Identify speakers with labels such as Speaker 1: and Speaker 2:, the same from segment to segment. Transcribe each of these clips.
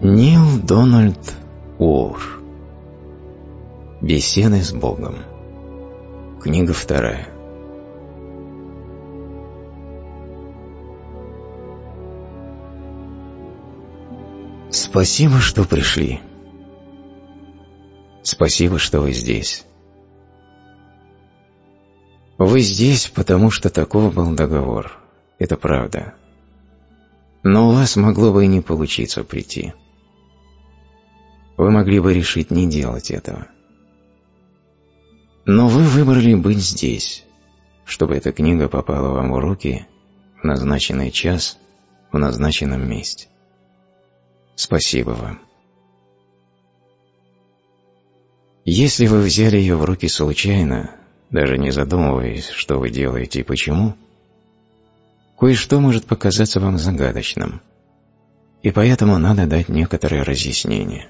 Speaker 1: Нил Дональд Уор. Беседы с Богом. Книга 2. Спасибо, что пришли. Спасибо, что вы здесь. Вы здесь, потому что таков был договор. Это правда. Но у вас могло бы и не получиться прийти. Вы могли бы решить не делать этого. Но вы выбрали быть здесь, чтобы эта книга попала вам в руки в назначенный час, в назначенном месте. Спасибо вам. Если вы взяли ее в руки случайно, даже не задумываясь, что вы делаете и почему, кое-что может показаться вам загадочным, и поэтому надо дать некоторое разъяснение.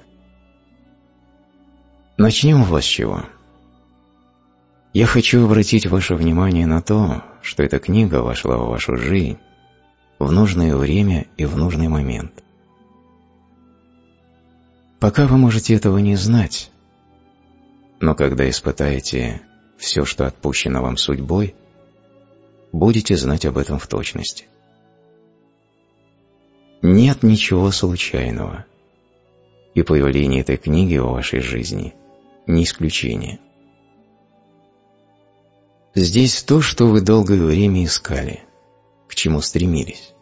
Speaker 1: Начнем вот с чего. Я хочу обратить ваше внимание на то, что эта книга вошла в вашу жизнь в нужное время и в нужный момент. Пока вы можете этого не знать, но когда испытаете все, что отпущено вам судьбой, будете знать об этом в точности. Нет ничего случайного, и появление этой книги в вашей жизни не исключение. Здесь то, что вы долгое время искали, к чему стремились.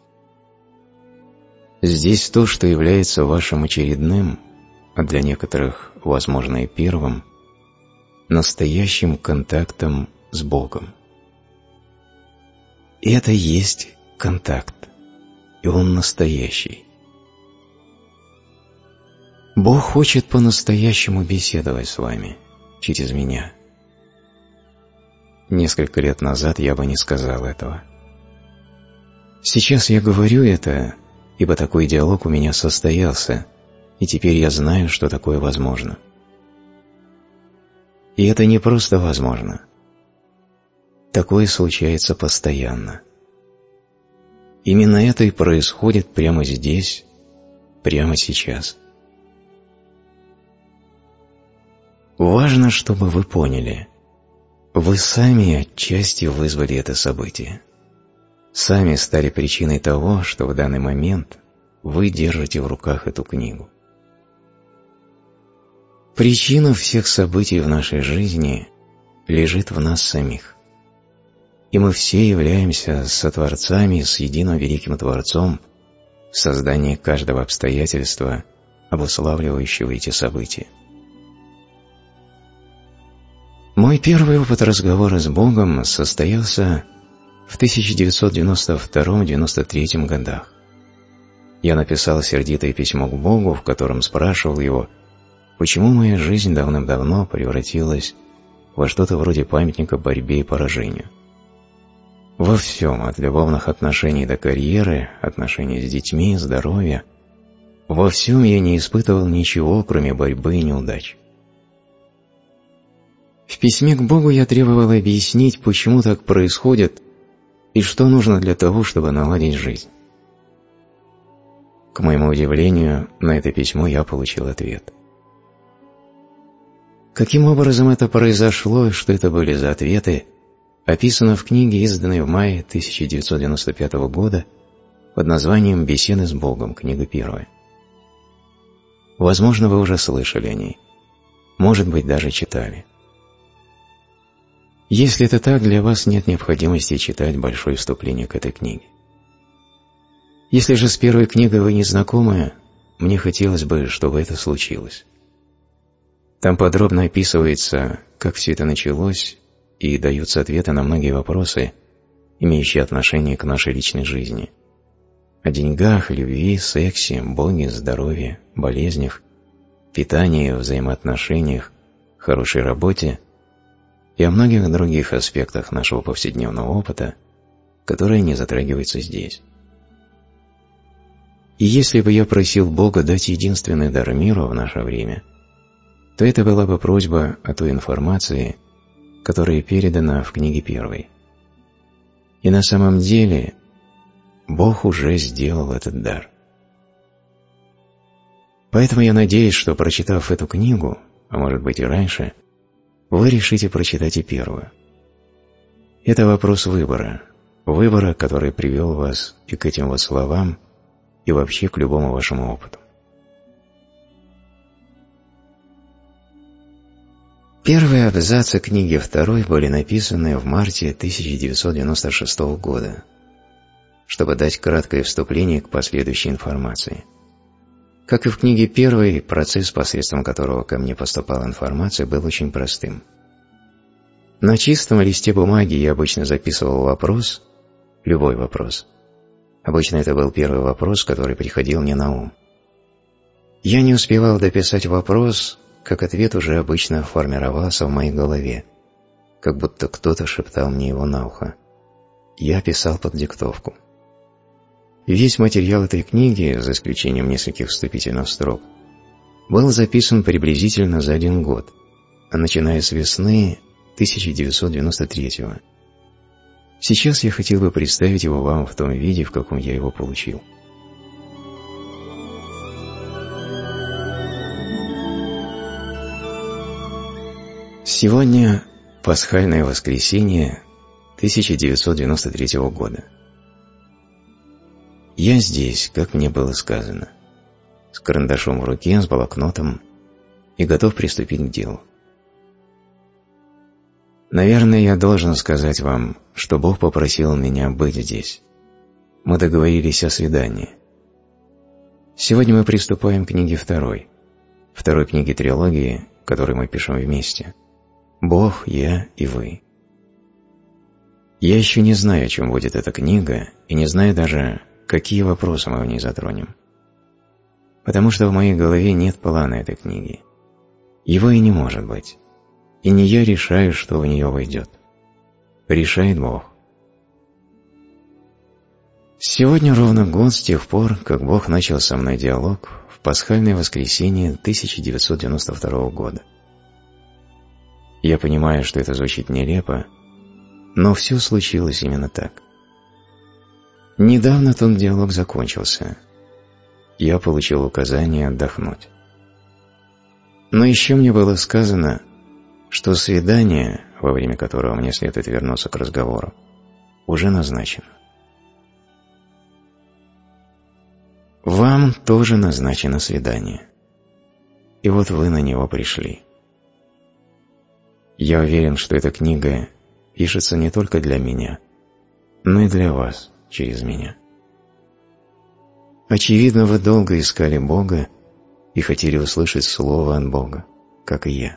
Speaker 1: Здесь то, что является вашим очередным, а для некоторых, возможно, и первым, настоящим контактом с Богом. И это есть контакт, и он настоящий. Бог хочет по-настоящему беседовать с вами, через меня. Несколько лет назад я бы не сказал этого. Сейчас я говорю это, ибо такой диалог у меня состоялся, и теперь я знаю, что такое возможно. И это не просто возможно. Такое случается постоянно. Именно это и происходит прямо здесь, прямо сейчас. Важно, чтобы вы поняли, вы сами отчасти вызвали это событие. Сами стали причиной того, что в данный момент вы держите в руках эту книгу. Причина всех событий в нашей жизни лежит в нас самих. И мы все являемся сотворцами с единым великим Творцом в создании каждого обстоятельства, обуславливающего эти события. Мой первый опыт разговора с Богом состоялся в 1992-93 годах. Я написал сердитое письмо к Богу, в котором спрашивал Его, почему моя жизнь давным-давно превратилась во что-то вроде памятника борьбе и поражению. Во всем, от любовных отношений до карьеры, отношений с детьми, здоровья, во всем я не испытывал ничего, кроме борьбы и неудач. В письме к Богу я требовал объяснить, почему так происходит и что нужно для того, чтобы наладить жизнь. К моему удивлению, на это письмо я получил ответ. Каким образом это произошло и что это были за ответы, описано в книге, изданной в мае 1995 года под названием «Беседы с Богом», книга 1. Возможно, вы уже слышали о ней, может быть, даже читали. Если это так, для вас нет необходимости читать большое вступление к этой книге. Если же с первой книгой вы не знакомы, мне хотелось бы, чтобы это случилось. Там подробно описывается, как все это началось, и даются ответы на многие вопросы, имеющие отношение к нашей личной жизни. О деньгах, любви, сексе, Боге, здоровье, болезнях, питании, взаимоотношениях, хорошей работе и о многих других аспектах нашего повседневного опыта, которые не затрагиваются здесь. И если бы я просил Бога дать единственный дар миру в наше время, то это была бы просьба о той информации, которая передана в книге 1. И на самом деле Бог уже сделал этот дар. Поэтому я надеюсь, что, прочитав эту книгу, а может быть и раньше, вы решите прочитать и первую. Это вопрос выбора, который привел вас и к этим вот словам, и вообще к любому вашему опыту. Первые абзацы книги второй были написаны в марте 1996 года, чтобы дать краткое вступление к последующей информации. Как и в книге первой, процесс, посредством которого ко мне поступала информация, был очень простым. На чистом листе бумаги я обычно записывал вопрос, любой вопрос. Обычно это был первый вопрос, который приходил мне на ум. Я не успевал дописать вопрос, как ответ уже обычно формировался в моей голове, как будто кто-то шептал мне его на ухо. Я писал под диктовку. Весь материал этой книги, за исключением нескольких вступительных строк, был записан приблизительно за 1 год, начиная с весны 1993-го. Сейчас я хотел бы представить его вам в том виде, в каком я его получил. Сегодня пасхальное воскресенье 1993 года. Я здесь, как мне было сказано, с карандашом в руке, с блокнотом и готов приступить к делу. Наверное, я должен сказать вам, что Бог попросил меня быть здесь. Мы договорились о свидании. Сегодня мы приступаем к книге второй книге трилогии, которую мы пишем вместе. Бог, я и вы. Я еще не знаю, о чем будет эта книга, и не знаю даже, какие вопросы мы в ней затронем. Потому что в моей голове нет плана этой книги. Его и не может быть. И не я решаю, что в нее войдет. Решает Бог. Сегодня ровно год с тех пор, как Бог начал со мной диалог в пасхальное воскресенье 1992 года. Я понимаю, что это звучит нелепо, но все случилось именно так. Недавно тот диалог закончился. Я получил указание отдохнуть. Но еще мне было сказано, что свидание, во время которого мне следует вернуться к разговору, уже назначено. Вам тоже назначено свидание. И вот вы на него пришли. Я уверен, что эта книга пишется не только для меня, но и для вас через меня. Очевидно, вы долго искали Бога и хотели услышать слово от Бога, как и я.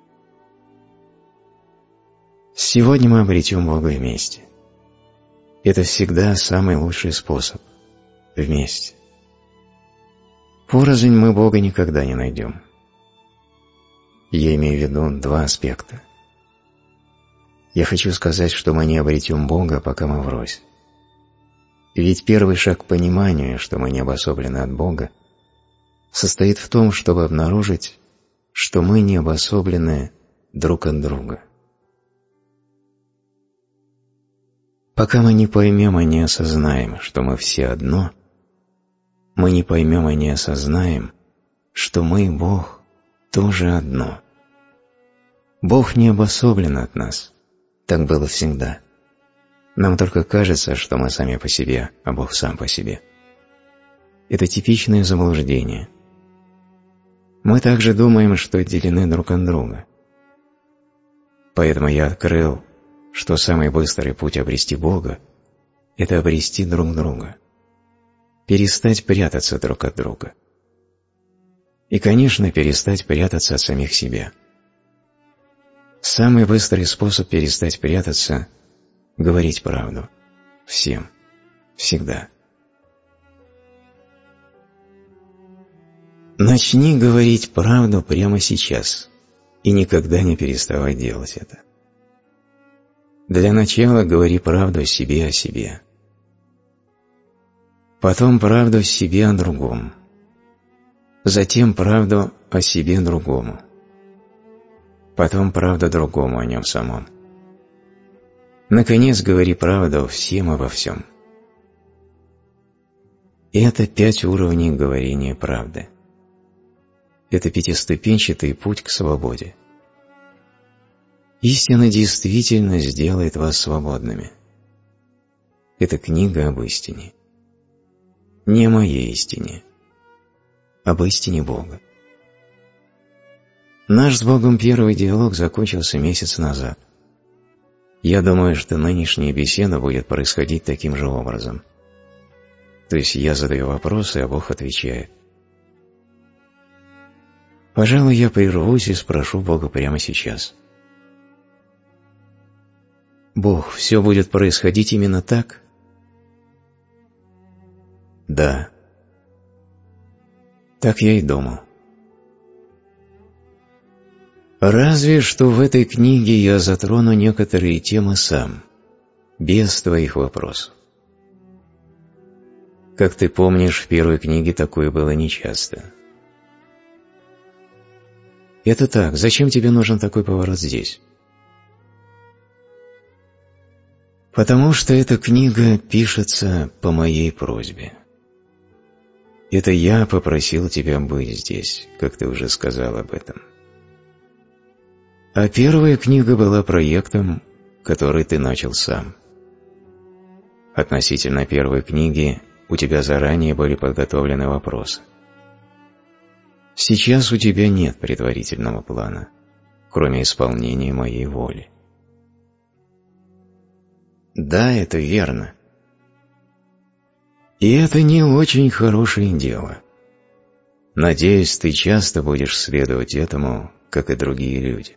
Speaker 1: Сегодня мы обретем Бога вместе. Это всегда самый лучший способ – вместе. Порознь мы Бога никогда не найдем. Я имею в виду 2 аспекта. Я хочу сказать, что мы не обретем Бога, пока мы врозь. Ведь первый шаг к пониманию, что мы не обособлены от Бога, состоит в том, чтобы обнаружить, что мы не обособлены друг от друга. Пока мы не поймем и не осознаем, что мы все одно, мы не поймем и не осознаем, что мы и Бог тоже одно. Бог не обособлен от нас, так было всегда. Нам только кажется, что мы сами по себе, а Бог сам по себе. Это типичное заблуждение. Мы также думаем, что отделены друг от друга. Поэтому я открыл, что самый быстрый путь обрести Бога – это обрести друг друга, перестать прятаться друг от друга. И, конечно, перестать прятаться от самих себя. Самый быстрый способ перестать прятаться – говорить правду. Всем. Всегда. Начни говорить правду прямо сейчас и никогда не переставай делать это. Для начала говори правду себе о себе. Потом правду о себе о другом. Затем правду о себе другому. Потом правду другому о нем самом. Наконец, говори правду всем и во всем. И это 5 уровней говорения правды. – это пятиступенчатый путь к свободе. Истина действительно сделает вас свободными. Это книга об истине. Не о моей истине, об истине Бога. Наш с Богом первый диалог закончился месяц назад. Я думаю, что нынешняя беседа будет происходить таким же образом. То есть я задаю вопросы, а Бог отвечает. Пожалуй, я прервусь и спрошу Бога прямо сейчас. Бог, все будет происходить именно так? Да. Так я и думал. Разве что в этой книге я затрону некоторые темы сам, без твоих вопросов. Как ты помнишь, в первой книге такое было нечасто. Это так, зачем тебе нужен такой поворот здесь? Потому что эта книга пишется по моей просьбе. Это я попросил тебя быть здесь, как ты уже сказал об этом. А первая книга была проектом, который ты начал сам. Относительно первой книги у тебя заранее были подготовлены вопросы. Сейчас у тебя нет предварительного плана, кроме исполнения моей воли. Да, это верно. И это не очень хорошее дело. Надеюсь, ты часто будешь следовать этому, как и другие люди.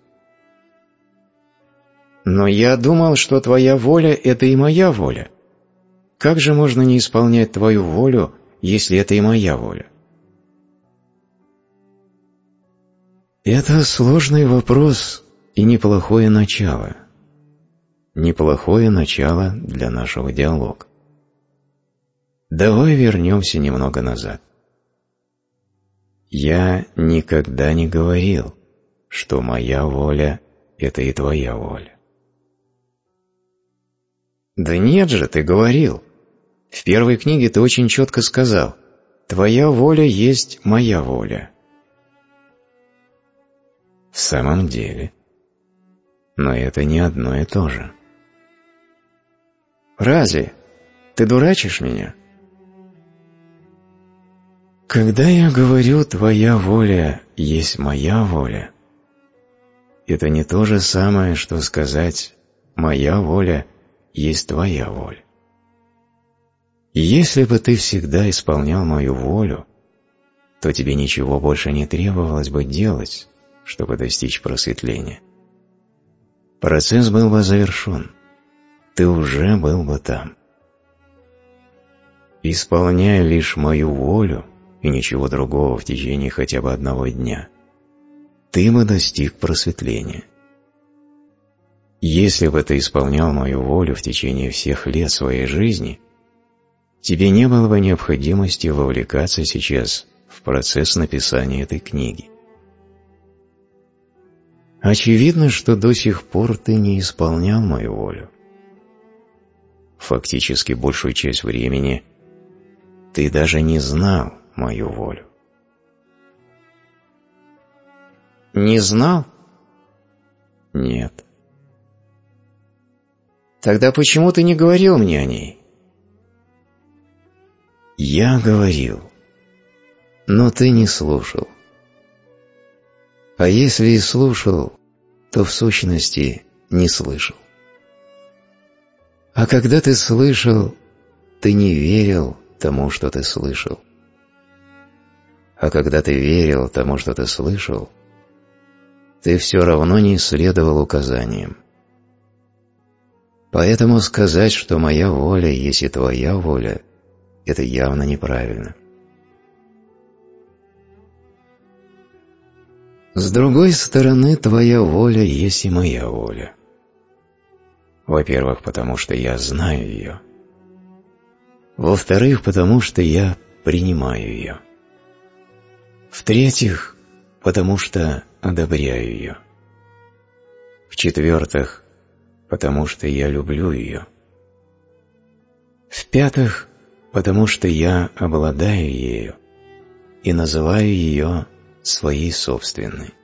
Speaker 1: Но я думал, что твоя воля – это и моя воля. Как же можно не исполнять твою волю, если это и моя воля? Это сложный вопрос и неплохое начало. Неплохое начало для нашего диалога. Давай вернемся немного назад. Я никогда не говорил, что моя воля – это и твоя воля. Да нет же, ты говорил. В первой книге ты очень четко сказал: «Твоя воля есть моя воля». В самом деле. Но это не одно и то же. Разве? Ты дурачишь меня? Когда я говорю «твоя воля есть моя воля», это не то же самое, что сказать «моя воля есть твоя воля». Если бы ты всегда исполнял мою волю, то тебе ничего больше не требовалось бы делать, чтобы достичь просветления. Процесс был бы завершен, ты уже был бы там. Исполняя лишь мою волю и ничего другого в течение хотя бы одного дня, ты бы достиг просветления. Если бы ты исполнял мою волю в течение всех лет своей жизни, тебе не было бы необходимости вовлекаться сейчас в процесс написания этой книги. Очевидно, что до сих пор ты не исполнял мою волю. Фактически большую часть времени ты даже не знал мою волю. Не знал? Нет. Тогда почему ты не говорил мне о ней? Я говорил, но ты не слушал. А если и слушал, то в сущности не слышал. А когда ты слышал, ты не верил тому, что ты слышал. А когда ты верил тому, что ты слышал, ты все равно не следовал указаниям. Поэтому сказать, что моя воля есть и твоя воля, это явно неправильно. С другой стороны, твоя воля есть и моя воля. Во-первых, потому что я знаю ее. Во-вторых, потому что я принимаю ее. В-третьих, потому что одобряю ее. В-четвертых, потому что я люблю ее. В-пятых, потому что я обладаю ею и называю ее своей собственной.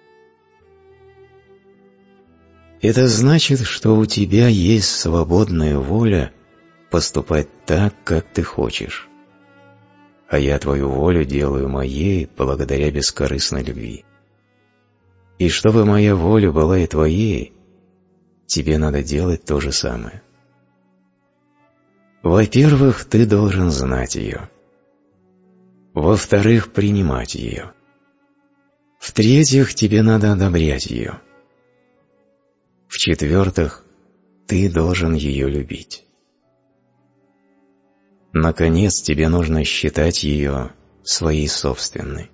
Speaker 1: Это значит, что у тебя есть свободная воля поступать так, как ты хочешь, а я твою волю делаю моей благодаря бескорыстной любви. И чтобы моя воля была и твоей, тебе надо делать то же самое. Во-первых, ты должен знать ее. Во-вторых, принимать ее. В-третьих, тебе надо одобрять ее. В-четвертых, ты должен ее любить. Наконец, тебе нужно считать ее своей собственной.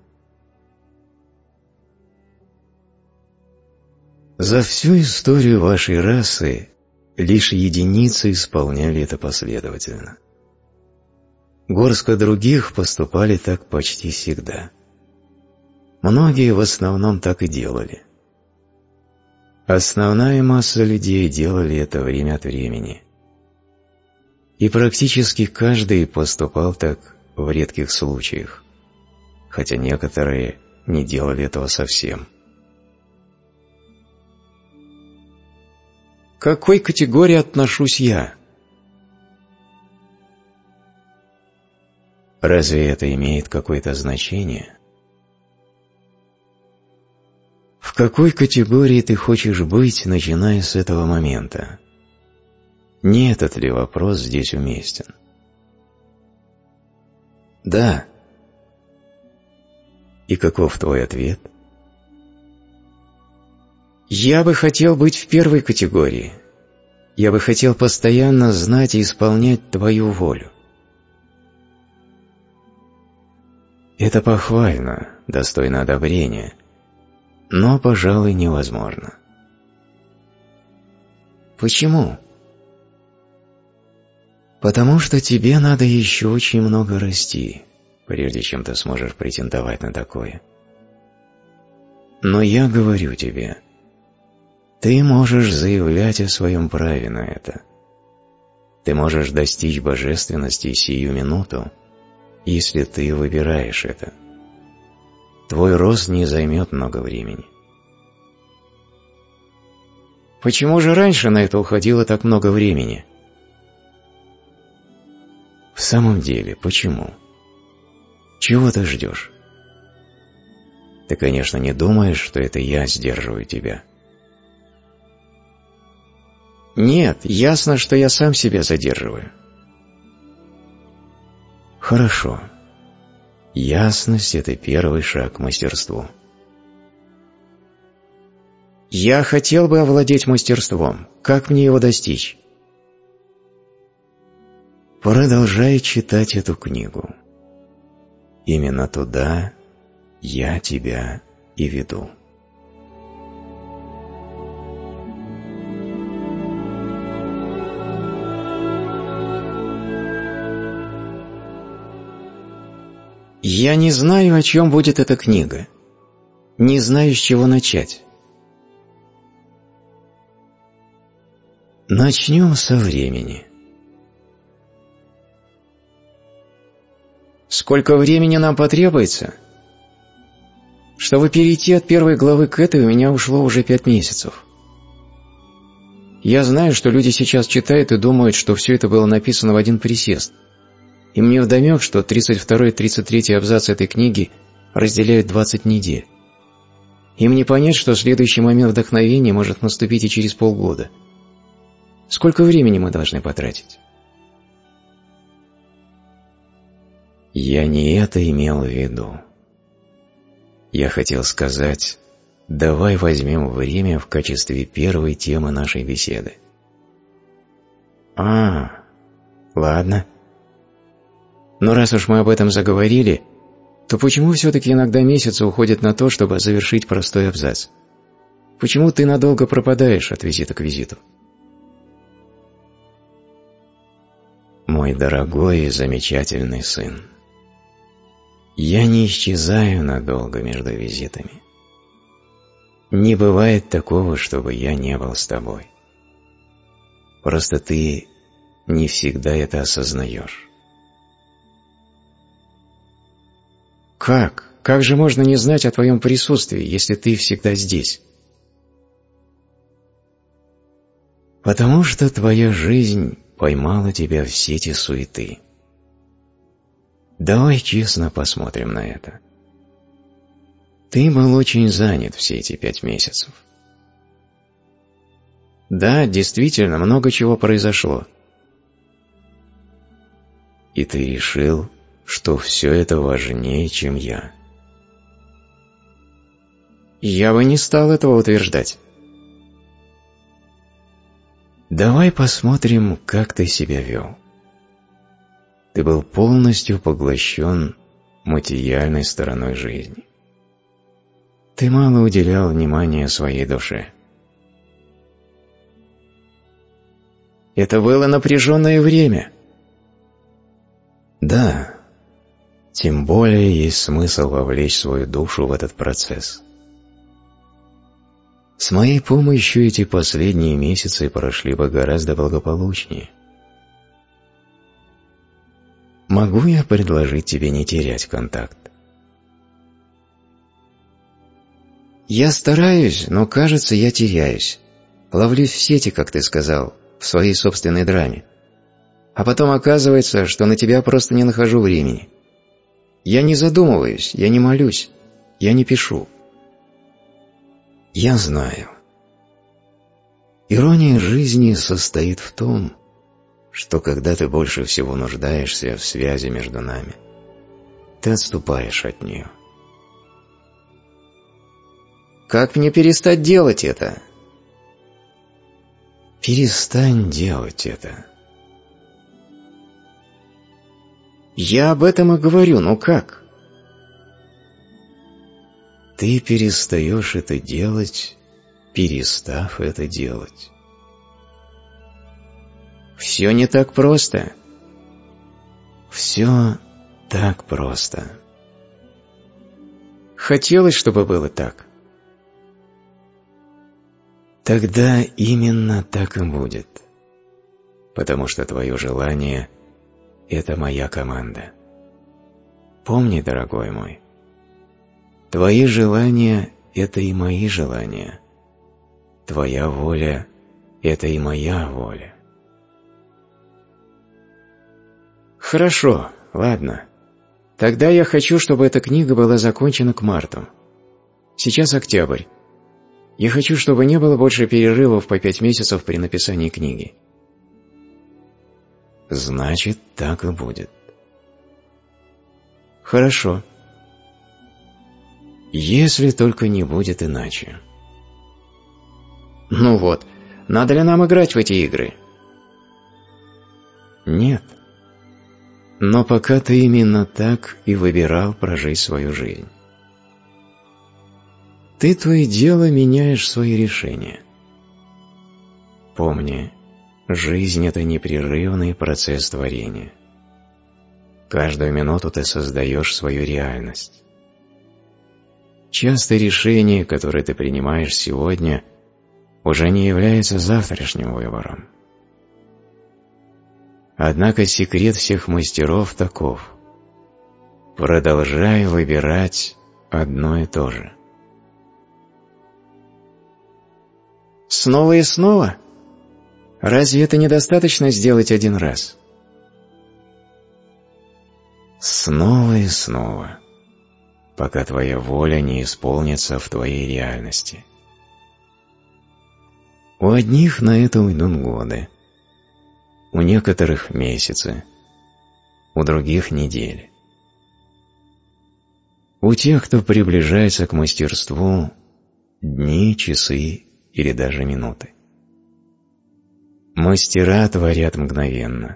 Speaker 1: За всю историю вашей расы лишь единицы исполняли это последовательно. Горстка других поступали так почти всегда. Многие в основном так и делали. Основная масса людей делали это время от времени. И практически каждый поступал так в редких случаях, хотя некоторые не делали этого совсем. К какой категории отношусь я? Разве это имеет какое-то значение? В какой категории ты хочешь быть, начиная с этого момента? Не этот ли вопрос здесь уместен? Да. И каков твой ответ? Я бы хотел быть в первой категории. Я бы хотел постоянно знать и исполнять твою волю. Это похвально, достойно одобрения, но, пожалуй, невозможно. Почему? Потому что тебе надо еще очень много расти, прежде чем ты сможешь претендовать на такое. Но я говорю тебе, ты можешь заявлять о своем праве на это. Ты можешь достичь божественности сию минуту, если ты выбираешь это. Твой рост не займет много времени. Почему же раньше на это уходило так много времени? В самом деле, почему? Чего ты ждешь? Ты, конечно, не думаешь, что это я сдерживаю тебя. Нет, ясно, что я сам себя задерживаю. Хорошо. Ясность – это первый шаг к мастерству. Я хотел бы овладеть мастерством. Как мне его достичь? Продолжай читать эту книгу. Именно туда я тебя и веду. Я не знаю, о чем будет эта книга. Не знаю, с чего начать. Начнем со времени. Сколько времени нам потребуется? Чтобы перейти от первой главы к этой, у меня ушло уже 5 месяцев. Я знаю, что люди сейчас читают и думают, что все это было написано в один присест. И мне вдомек, что 32 и 33 абзацы этой книги разделяют 20 недель. Им не понять, что следующий момент вдохновения может наступить и через полгода. Сколько времени мы должны потратить? Я не это имел в виду. Я хотел сказать, давай возьмем время в качестве первой темы нашей беседы. Ладно. Но раз уж мы об этом заговорили, то почему все-таки иногда месяцы уходят на то, чтобы завершить простой абзац? Почему ты надолго пропадаешь от визита к визиту? Мой дорогой и замечательный сын, я не исчезаю надолго между визитами. Не бывает такого, чтобы я не был с тобой. Просто ты не всегда это осознаешь. Как? как же можно не знать о твоем присутствии, если ты всегда здесь? Потому что твоя жизнь поймала тебя в сети суеты. Давай честно посмотрим на это. Ты был очень занят все эти 5 месяцев. Да, действительно, много чего произошло. И ты решил, что все это важнее, чем я. Я бы не стал этого утверждать. Давай посмотрим, как ты себя вел. Ты был полностью поглощен материальной стороной жизни. Ты мало уделял внимания своей душе. Это было напряженное время. Да, тем более есть смысл вовлечь свою душу в этот процесс. С моей помощью эти последние месяцы прошли бы гораздо благополучнее. Могу я предложить тебе не терять контакт? Я стараюсь, но, кажется, я теряюсь. Ловлюсь в сети, как ты сказал, в своей собственной драме. А потом оказывается, что на тебя просто не нахожу времени. Я не задумываюсь, я не молюсь, я не пишу. Я знаю. Ирония жизни состоит в том, что когда ты больше всего нуждаешься в связи между нами, ты отступаешь от нее. Как мне перестать делать это? Перестань делать это. Я об этом и говорю, но как? Ты перестаешь это делать, перестав это делать. Все не так просто. Все так просто. Хотелось, чтобы было так. Тогда именно так и будет. Потому что твое желание – это моя команда. Помни, дорогой мой, твои желания – это и мои желания. Твоя воля – это и моя воля. Хорошо, ладно. Тогда я хочу, чтобы эта книга была закончена к марту. Сейчас октябрь. Я хочу, чтобы не было больше перерывов по 5 месяцев при написании книги. Значит, так и будет. Хорошо. Если только не будет иначе. Ну вот, надо ли нам играть в эти игры? Нет. Но пока ты именно так и выбирал прожить свою жизнь. Ты то и дело меняешь свои решения. Помни, жизнь – это непрерывный процесс творения. Каждую минуту ты создаешь свою реальность. Часто решение, которое ты принимаешь сегодня, уже не является завтрашним выбором. Однако секрет всех мастеров таков: продолжай выбирать одно и то же. Снова и снова? Разве это недостаточно сделать один раз? Снова и снова, пока твоя воля не исполнится в твоей реальности. У одних на это уйдут годы, у некоторых месяцы, у других недели. У тех, кто приближается к мастерству, дни, часы или даже минуты. Мастера творят мгновенно.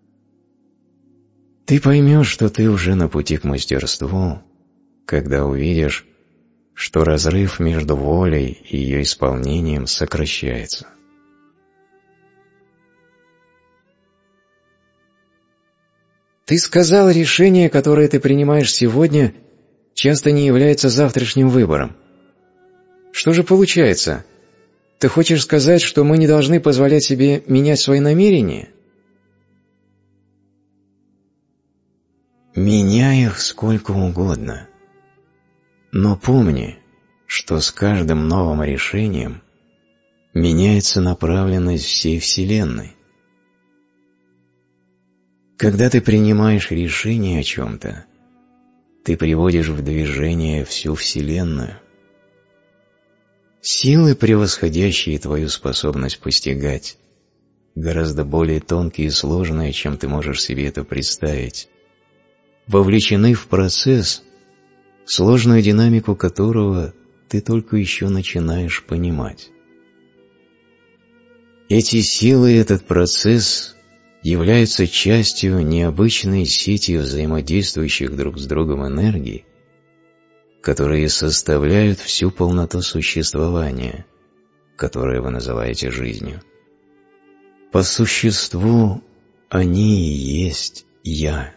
Speaker 1: Ты поймешь, что ты уже на пути к мастерству, когда увидишь, что разрыв между волей и ее исполнением сокращается. Ты сказал, решение, которое ты принимаешь сегодня, часто не является завтрашним выбором. Что же получается? Ты хочешь сказать, что мы не должны позволять себе менять свои намерения? Меняй их сколько угодно, Но помни, что с каждым новым решением меняется направленность всей Вселенной. Когда ты принимаешь решение о чем-то, ты приводишь в движение всю Вселенную. Силы, превосходящие твою способность постигать, гораздо более тонкие и сложные, чем ты можешь себе это представить, вовлечены в процесс, сложную динамику которого ты только еще начинаешь понимать. Эти силы и этот процесс являются частью необычной сети взаимодействующих друг с другом энергий, которые составляют всю полноту существования, которое вы называете жизнью. По существу они и есть «Я».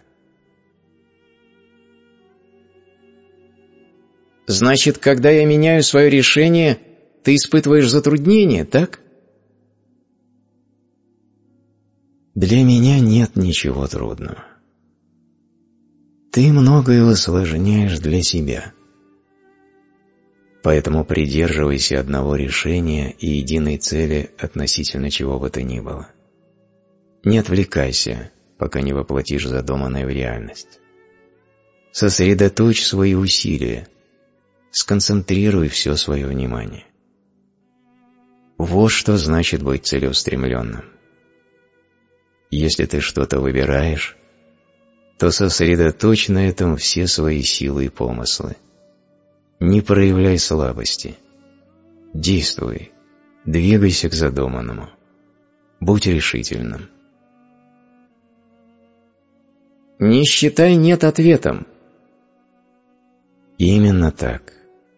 Speaker 2: Значит, когда я меняю свое решение, ты испытываешь затруднения, так?
Speaker 1: Для меня нет ничего трудного. Ты многое усложняешь для себя. Поэтому придерживайся одного решения и единой цели относительно чего бы то ни было. Не отвлекайся, пока не воплотишь задуманное в реальность. Сосредоточь свои усилия, сконцентрируй все свое внимание. Вот что значит быть целеустремленным. Если ты что-то выбираешь, то сосредоточь на этом все свои силы и помыслы. Не проявляй слабости. Действуй, двигайся к задуманному. Будь решительным.
Speaker 2: Не считай «нет» ответом.
Speaker 1: Именно так.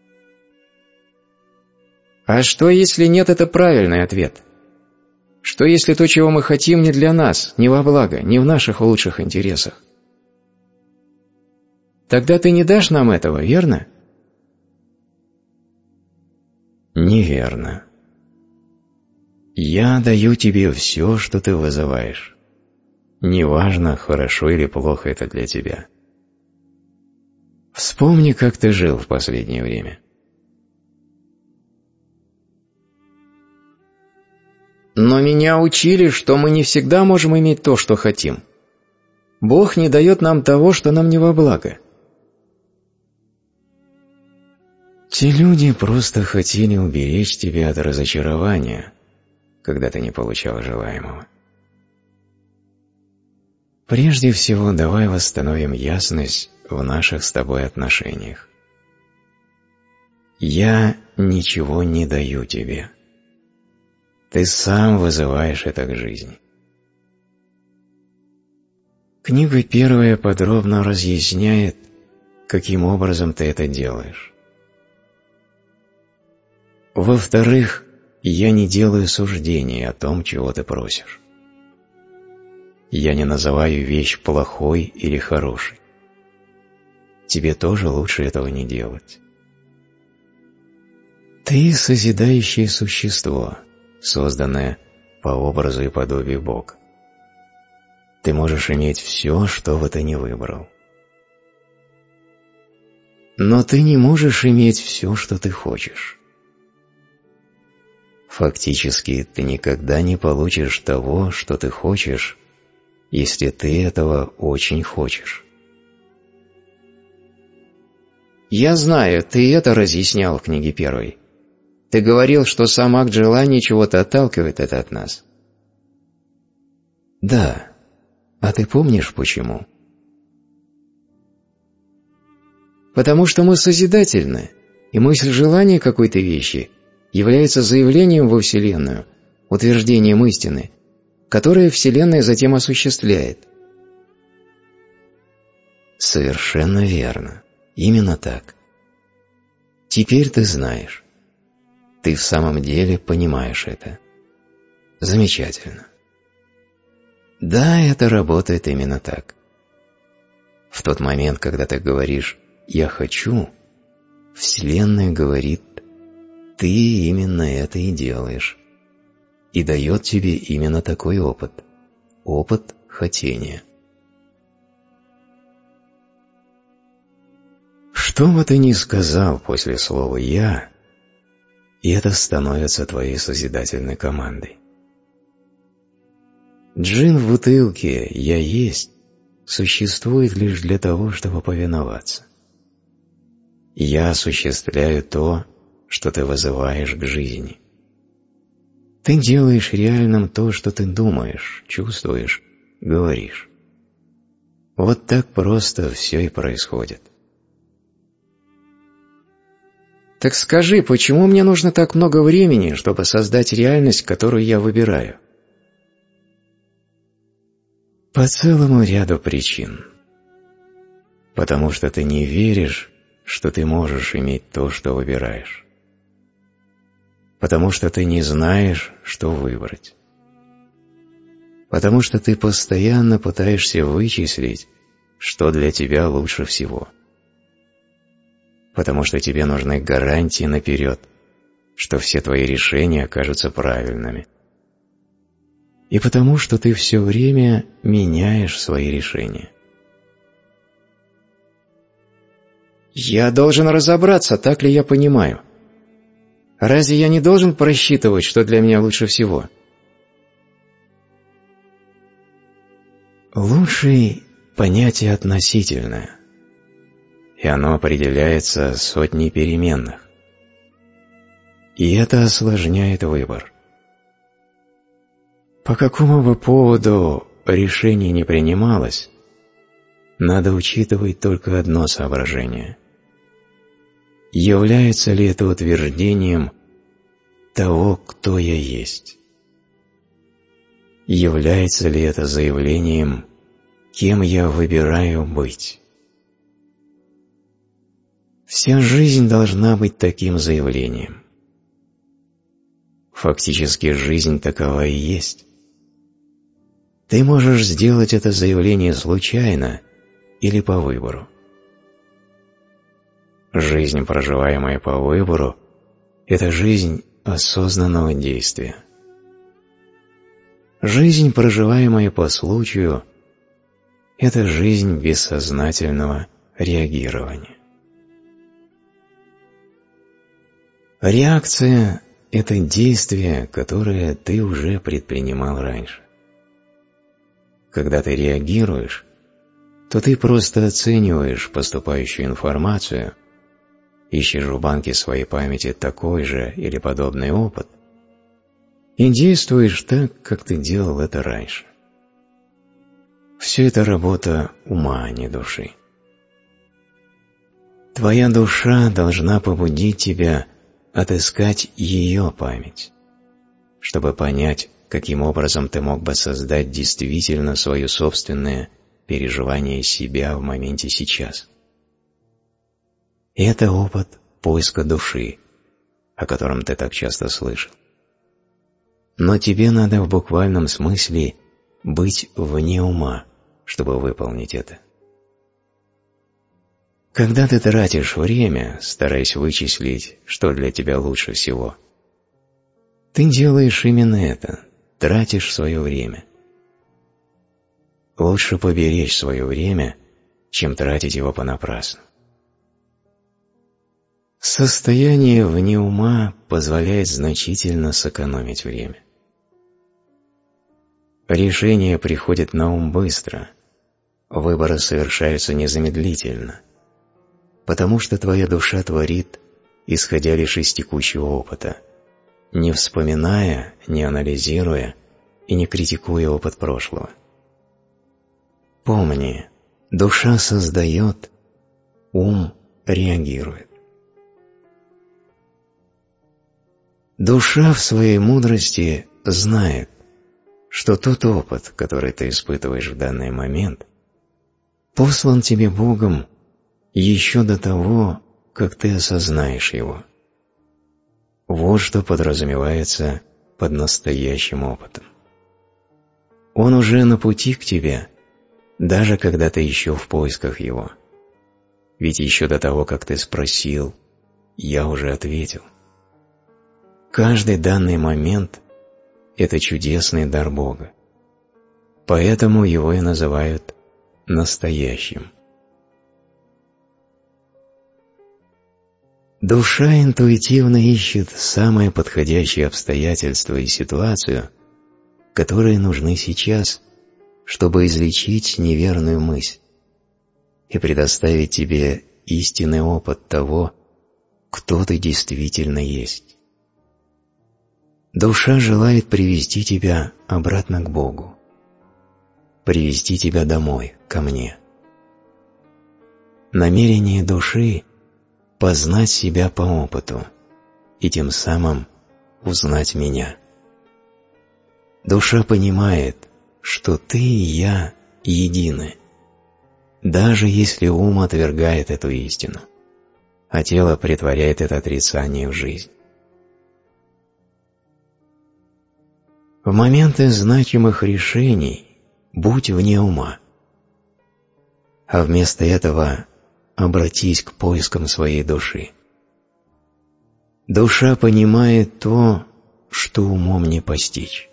Speaker 2: А что, если «нет» — это правильный ответ? Что, если то, чего мы хотим, не для нас, не во благо, не в наших лучших интересах? Тогда ты не дашь нам этого, верно?
Speaker 1: Неверно. Я даю тебе все, что ты вызываешь. Неважно, хорошо или плохо это для тебя. Вспомни, как ты жил в последнее время.
Speaker 2: Но меня учили, что мы не всегда можем иметь то, что хотим. Бог не дает нам того, что нам не во благо.
Speaker 1: Те люди просто хотели уберечь тебя от разочарования, когда ты не получал желаемого. Прежде всего, давай восстановим ясность в наших с тобой отношениях. Я ничего не даю тебе. Ты сам вызываешь это к жизни. Книга первая подробно разъясняет, каким образом ты это делаешь. Во-вторых, я не делаю суждений о том, чего ты просишь. Я не называю вещь плохой или хорошей. Тебе тоже лучше этого не делать. Ты созидающее существо, созданное по образу и подобию Бога. Ты можешь иметь все, что бы ты ни выбрал. Но ты не можешь иметь все, что ты хочешь. Фактически, ты никогда не получишь того, что ты хочешь, если ты этого очень хочешь.
Speaker 2: Я знаю, ты это разъяснял в книге первой. Ты говорил, что сам акт желания чего-то отталкивает это от нас.
Speaker 1: Да. А ты помнишь, почему?
Speaker 2: Потому что мы созидательны, и мысль желания какой-то вещи является заявлением во Вселенную, утверждением истины, которое Вселенная затем осуществляет.
Speaker 1: Совершенно верно. Именно так. Теперь ты знаешь. Ты в самом деле понимаешь это. Замечательно. Да, это работает именно так. В тот момент, когда ты говоришь «я хочу», Вселенная говорит «ты именно это и делаешь» и дает тебе именно такой опыт – опыт хотения. Что бы ты ни сказал после слова «я», и это становится твоей созидательной командой. Джин в бутылке «я есть» существует лишь для того, чтобы повиноваться. Я осуществляю то, что ты вызываешь к жизни. Ты делаешь реальным то, что ты думаешь, чувствуешь, говоришь. Вот так просто все и происходит.
Speaker 2: Так скажи, почему мне нужно так много времени, чтобы создать реальность, которую я выбираю?
Speaker 1: По целому ряду причин. Потому что ты не веришь, что ты можешь иметь то, что выбираешь. Потому что ты не знаешь, что выбрать. Потому что ты постоянно пытаешься вычислить, что для тебя лучше всего. Потому что тебе нужны гарантии наперед, что все твои решения окажутся правильными. И потому что ты все время меняешь свои решения.
Speaker 2: Я должен разобраться, так ли я понимаю. Разве я не должен просчитывать, что для меня лучше всего?
Speaker 1: Лучший – понятие относительное, и оно определяется сотней переменных. И это осложняет выбор. По какому бы поводу решение не принималось, надо учитывать только одно соображение. Является ли это утверждением того, кто я есть? Является ли это заявлением, кем я выбираю быть? Вся жизнь должна быть таким заявлением. Фактически жизнь такова и есть. Ты можешь сделать это заявление случайно или по выбору. Жизнь, проживаемая по выбору, это жизнь осознанного действия. Жизнь, проживаемая по случаю, это жизнь бессознательного реагирования. Реакция – это действие, которое ты уже предпринимал раньше. Когда ты реагируешь, то ты просто оцениваешь поступающую информацию, ищешь в банке своей памяти такой же или подобный опыт и действуешь так, как ты делал это раньше. Все это работа ума, а не души. Твоя душа должна побудить тебя отыскать ее память, чтобы понять, каким образом ты мог бы создать действительно свое собственное переживание себя в моменте сейчас. И это опыт поиска души, о котором ты так часто слышал. Но тебе надо в буквальном смысле быть вне ума, чтобы выполнить это. Когда ты тратишь время, стараясь вычислить, что для тебя лучше всего, ты делаешь именно это, тратишь свое время. Лучше поберечь свое время, чем тратить его понапрасну. Состояние вне ума позволяет значительно сэкономить время. Решения приходят на ум быстро, выборы совершаются незамедлительно, потому что твоя душа творит, исходя лишь из текущего опыта, не вспоминая, не анализируя и не критикуя опыт прошлого. Помни, душа создает, ум реагирует. Душа в своей мудрости знает, что тот опыт, который ты испытываешь в данный момент, послан тебе Богом еще до того, как ты осознаешь его. Вот что подразумевается под настоящим опытом. Он уже на пути к тебе, даже когда ты еще в поисках его. Ведь еще до того, как ты спросил, я уже ответил. Каждый данный момент – это чудесный дар Бога. Поэтому его и называют настоящим. Душа интуитивно ищет самые подходящие обстоятельства и ситуацию, которые нужны сейчас, чтобы излечить неверную мысль и предоставить тебе истинный опыт того, кто ты действительно есть. Душа желает привести тебя обратно к Богу, привести тебя домой, ко мне. Намерение души – познать себя по опыту и тем самым узнать меня. Душа понимает, что ты и я едины, даже если ум отвергает эту истину, а тело претворяет это отрицание в жизнь. В моменты значимых решений будь вне ума, а вместо этого обратись к поискам своей души. Душа понимает то, что умом не постичь.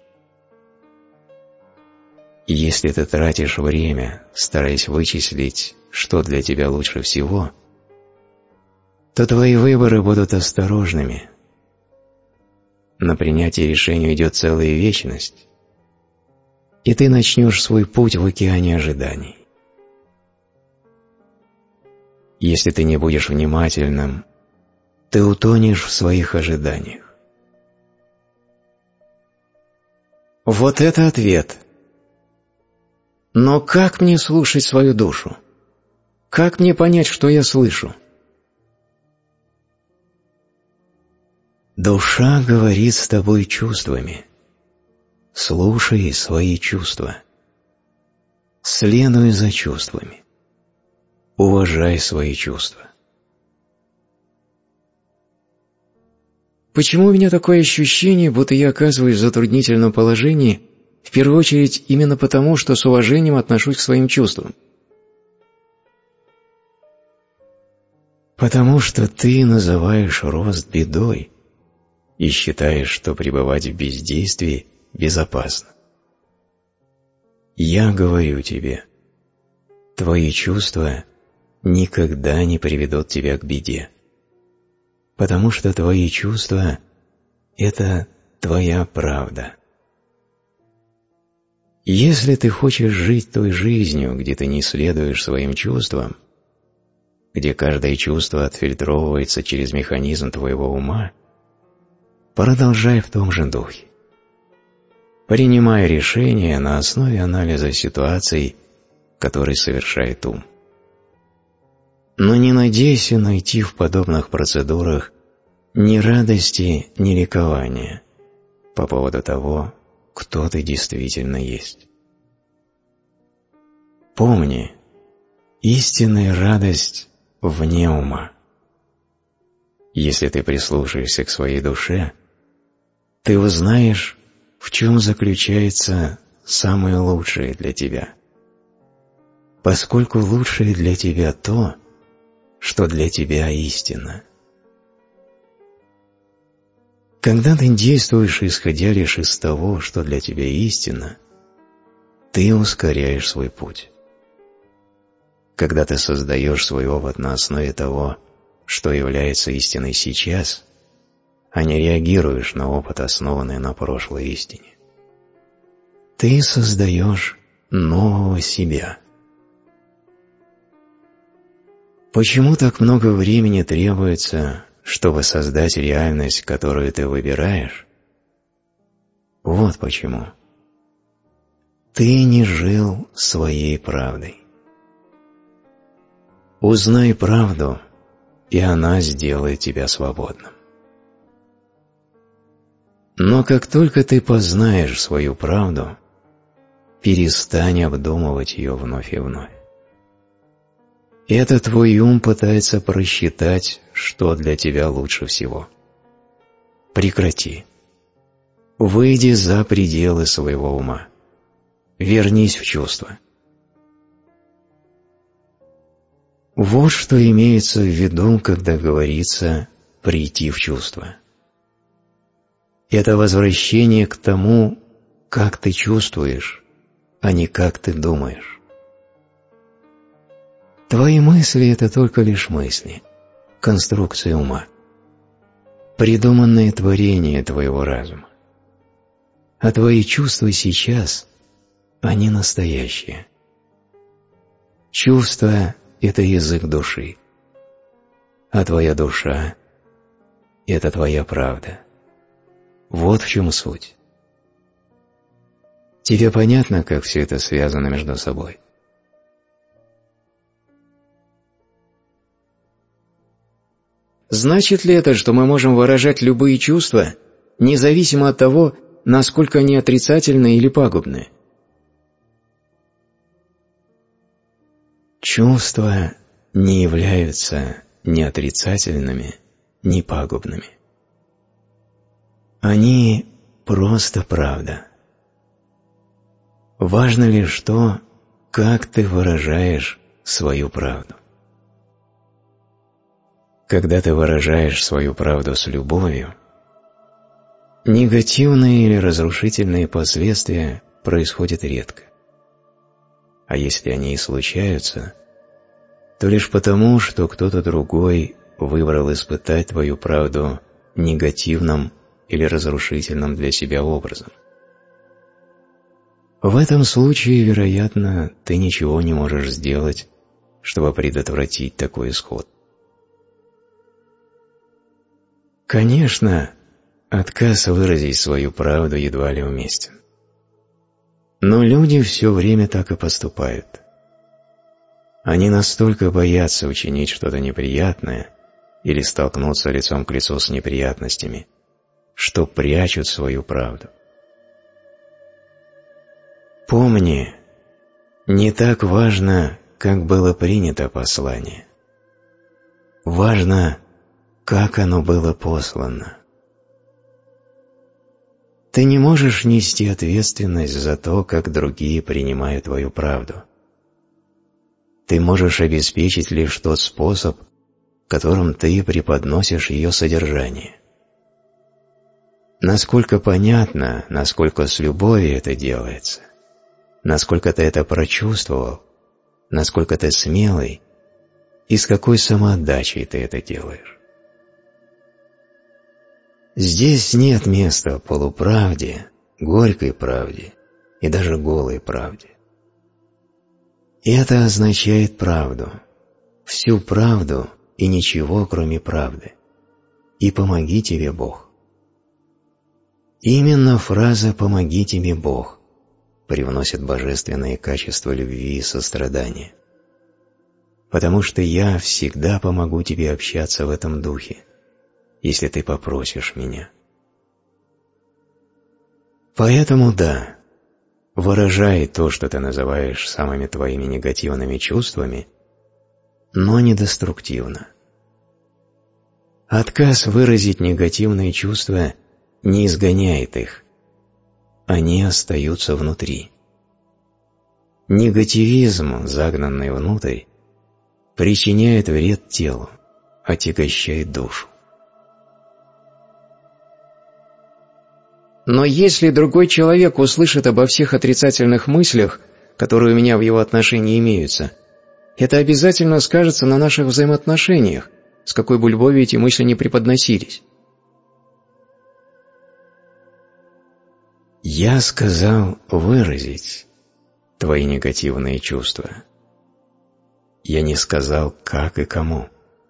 Speaker 1: И если ты тратишь время, стараясь вычислить, что для тебя лучше всего, то твои выборы будут осторожными. На принятие решения уйдет целая вечность, и ты начнешь свой путь в океане ожиданий. Если ты не будешь внимательным, ты утонешь в своих ожиданиях. Вот это ответ. Но как мне слушать свою душу? Как мне понять, что я слышу? Душа говорит с тобой чувствами. Слушай свои чувства. Следуй за чувствами. Уважай свои чувства. Почему у меня такое ощущение, будто я оказываюсь в затруднительном положении, в первую очередь именно потому, что с уважением отношусь к своим чувствам? Потому что ты называешь рост бедой и считаешь, что пребывать в бездействии безопасно. Я говорю тебе, твои чувства никогда не приведут тебя к беде, потому что твои чувства – это твоя правда. Если ты хочешь жить той жизнью, где ты не следуешь своим чувствам, где каждое чувство отфильтровывается через механизм твоего ума, продолжай в том же духе. Принимай решения на основе анализа ситуаций, которые совершает ум. Но не надейся найти в подобных процедурах ни радости, ни ликования по поводу того, кто ты действительно есть. Помни, истинная радость вне ума. Если ты прислушаешься к своей душе, ты узнаешь, в чем заключается самое лучшее для тебя, поскольку лучшее для тебя то, что для тебя истина. Когда ты действуешь, исходя лишь из того, что для тебя истина, ты ускоряешь свой путь. Когда ты создаешь свой опыт на основе того, что является истиной сейчас, а не реагируешь на опыт, основанный на прошлой истине, ты создаешь нового себя. Почему так много времени требуется, чтобы создать реальность, которую ты выбираешь? Вот почему. Ты не жил своей правдой. Узнай правду, и она сделает тебя свободным. Но как только ты познаешь свою правду, перестань обдумывать ее вновь и вновь. Это твой ум пытается просчитать, что для тебя лучше всего. Прекрати. Выйди за пределы своего ума. Вернись в чувства. Вот что имеется в виду, когда говорится «прийти в чувства». Это возвращение к тому, как ты чувствуешь, а не как ты думаешь. Твои мысли – это только лишь мысли, конструкция ума. придуманное творение твоего разума. А твои чувства сейчас, они настоящие. Чувства – это язык души, а твоя душа – это твоя правда. Вот в чем суть. Тебе понятно, как все это связано между собой?
Speaker 2: Значит ли это, что мы можем выражать любые чувства, независимо от того, насколько они отрицательны или пагубны?
Speaker 1: Чувства не являются ни отрицательными, ни пагубными. Они просто правда. Важно лишь то, как ты выражаешь свою правду. Когда ты выражаешь свою правду с любовью, негативные или разрушительные последствия происходят редко. А если они и случаются, то лишь потому, что кто-то другой выбрал испытать твою правду негативным или разрушительным для себя образом. В этом случае, вероятно, ты ничего не можешь сделать, чтобы предотвратить такой исход. Конечно, отказ выразить свою правду едва ли уместен. Но люди все время так и поступают. Они настолько боятся учинить что-то неприятное или столкнуться лицом к лицу с неприятностями, что прячут свою правду. Помни, не так важно, как было принято послание. Важно, как оно было послано. Ты не можешь нести ответственность за то, как другие принимают твою правду. Ты можешь обеспечить лишь тот способ, которым ты преподносишь ее содержание. Насколько понятно, насколько с любовью это делается, насколько ты это прочувствовал, насколько ты смелый и с какой самоотдачей ты это делаешь. Здесь нет места полуправде, горькой правде и даже голой правде. И это означает правду, всю правду и ничего, кроме правды. И помоги тебе Бог. Именно фраза «помоги тебе Бог» привносит божественные качества любви и сострадания. Потому что я всегда помогу тебе общаться в этом духе, если ты попросишь меня. Поэтому да, выражай то, что ты называешь самыми твоими негативными чувствами, но не деструктивно. Отказ выразить негативные чувства не изгоняет их, они остаются внутри. Негативизм, загнанный внутрь, причиняет вред телу, отягощает душу.
Speaker 2: Но если другой человек услышит обо всех отрицательных мыслях, которые у меня в его отношении имеются, это обязательно скажется на наших взаимоотношениях, с какой бы любовью эти мысли не преподносились.
Speaker 1: Я сказал выразить твои негативные чувства. Я не сказал, как и кому.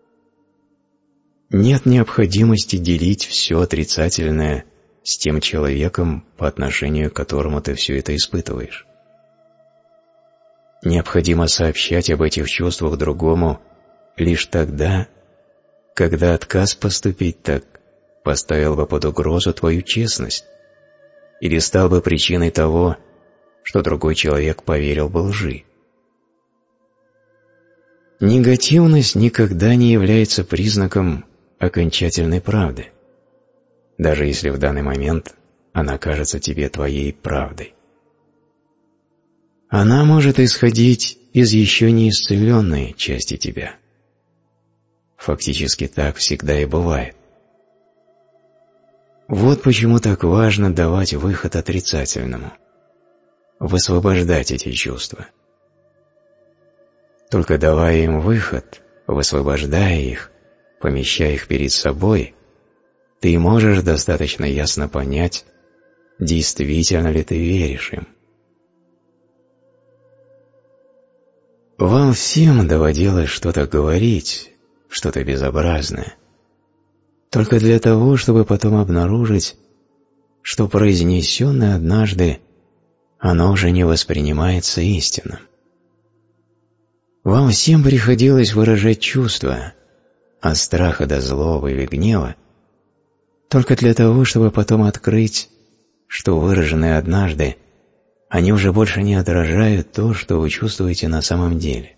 Speaker 1: Нет необходимости делить все отрицательное с тем человеком, по отношению к которому ты все это испытываешь. Необходимо сообщать об этих чувствах другому лишь тогда, когда отказ поступить так поставил бы под угрозу твою честность или стал бы причиной того, что другой человек поверил бы лжи. Негативность никогда не является признаком окончательной правды, даже если в данный момент она кажется тебе твоей правдой. Она может исходить из еще не исцеленной части тебя. Фактически так всегда и бывает. Вот почему так важно давать выход отрицательному, высвобождать эти чувства. Только давая им выход, высвобождая их, помещая их перед собой, ты можешь достаточно ясно понять, действительно ли ты веришь им. Вам всем доводилось что-то говорить, что-то безобразное, только для того, чтобы потом обнаружить, что произнесенное однажды, оно уже не воспринимается истинным. Вам всем приходилось выражать чувства, от страха до злобы или гнева, только для того, чтобы потом открыть, что выраженные однажды, они уже больше не отражают то, что вы чувствуете на самом деле.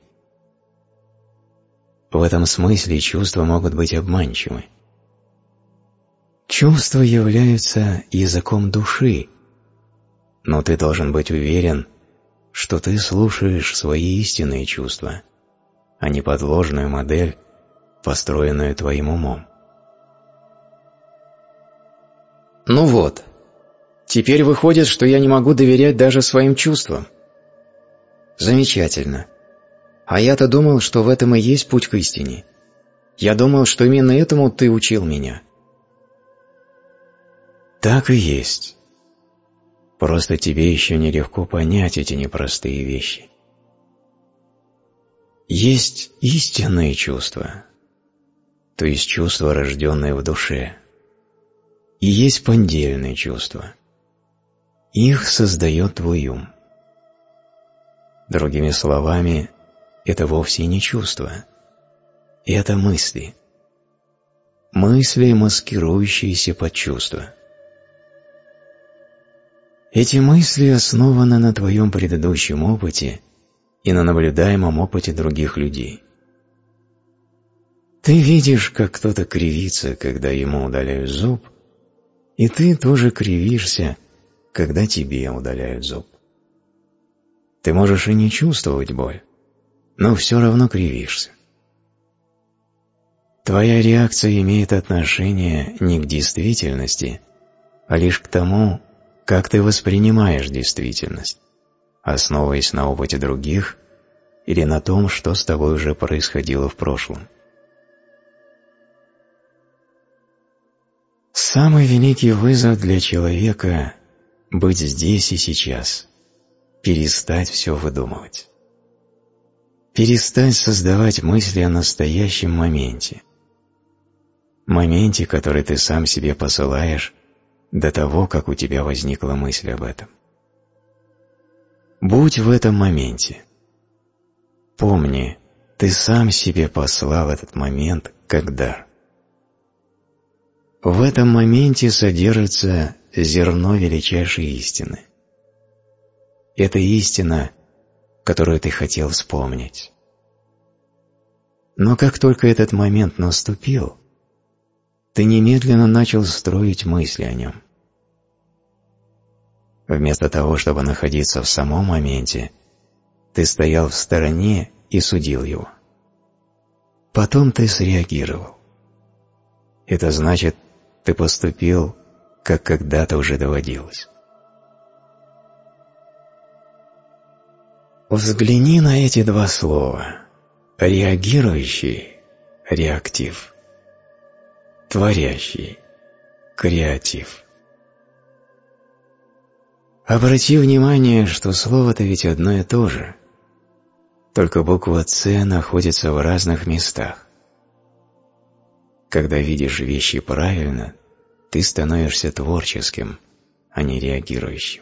Speaker 1: В этом смысле чувства могут быть обманчивы. Чувства являются языком души, но ты должен быть уверен, что ты слушаешь свои истинные чувства, а не подложную модель, построенную твоим умом.
Speaker 2: Ну вот, теперь выходит, что я не могу доверять даже своим чувствам. Замечательно. А я-то думал, что в этом и есть путь к истине. Я думал, что именно этому ты учил меня.
Speaker 1: Так и есть. Просто тебе еще нелегко понять эти непростые вещи. Есть истинные чувства, то есть чувства, рожденные в душе, и есть поддельные чувства. Их создает твой ум. Другими словами, это вовсе не чувства, это мысли. Мысли, маскирующиеся под чувства. Эти мысли основаны на твоем предыдущем опыте и на наблюдаемом опыте других людей. Ты видишь, как кто-то кривится, когда ему удаляют зуб, и ты тоже кривишься, когда тебе удаляют зуб. Ты можешь и не чувствовать боль, но все равно кривишься. Твоя реакция имеет отношение не к действительности, а лишь к тому, как ты воспринимаешь действительность, основываясь на опыте других или на том, что с тобой уже происходило в прошлом. Самый великий вызов для человека – быть здесь и сейчас, перестать все выдумывать. Перестать создавать мысли о настоящем моменте. Моменте, который ты сам себе посылаешь до того, как у тебя возникла мысль об этом. Будь в этом моменте. Помни, ты сам себе послал этот момент как дар. В этом моменте содержится зерно величайшей истины. Это истина, которую ты хотел вспомнить. Но как только этот момент наступил, ты немедленно начал строить мысли о нем. Вместо того, чтобы находиться в самом моменте, ты стоял в стороне и судил его. Потом ты среагировал. Это значит, ты поступил, как когда-то уже доводилось. Взгляни на эти два слова. Реагирующий – реактив. Творящий – креатив. Обрати внимание, что слово-то ведь одно и то же, только буква «Ц» находится в разных местах. Когда видишь вещи правильно, ты становишься творческим, а не реагирующим.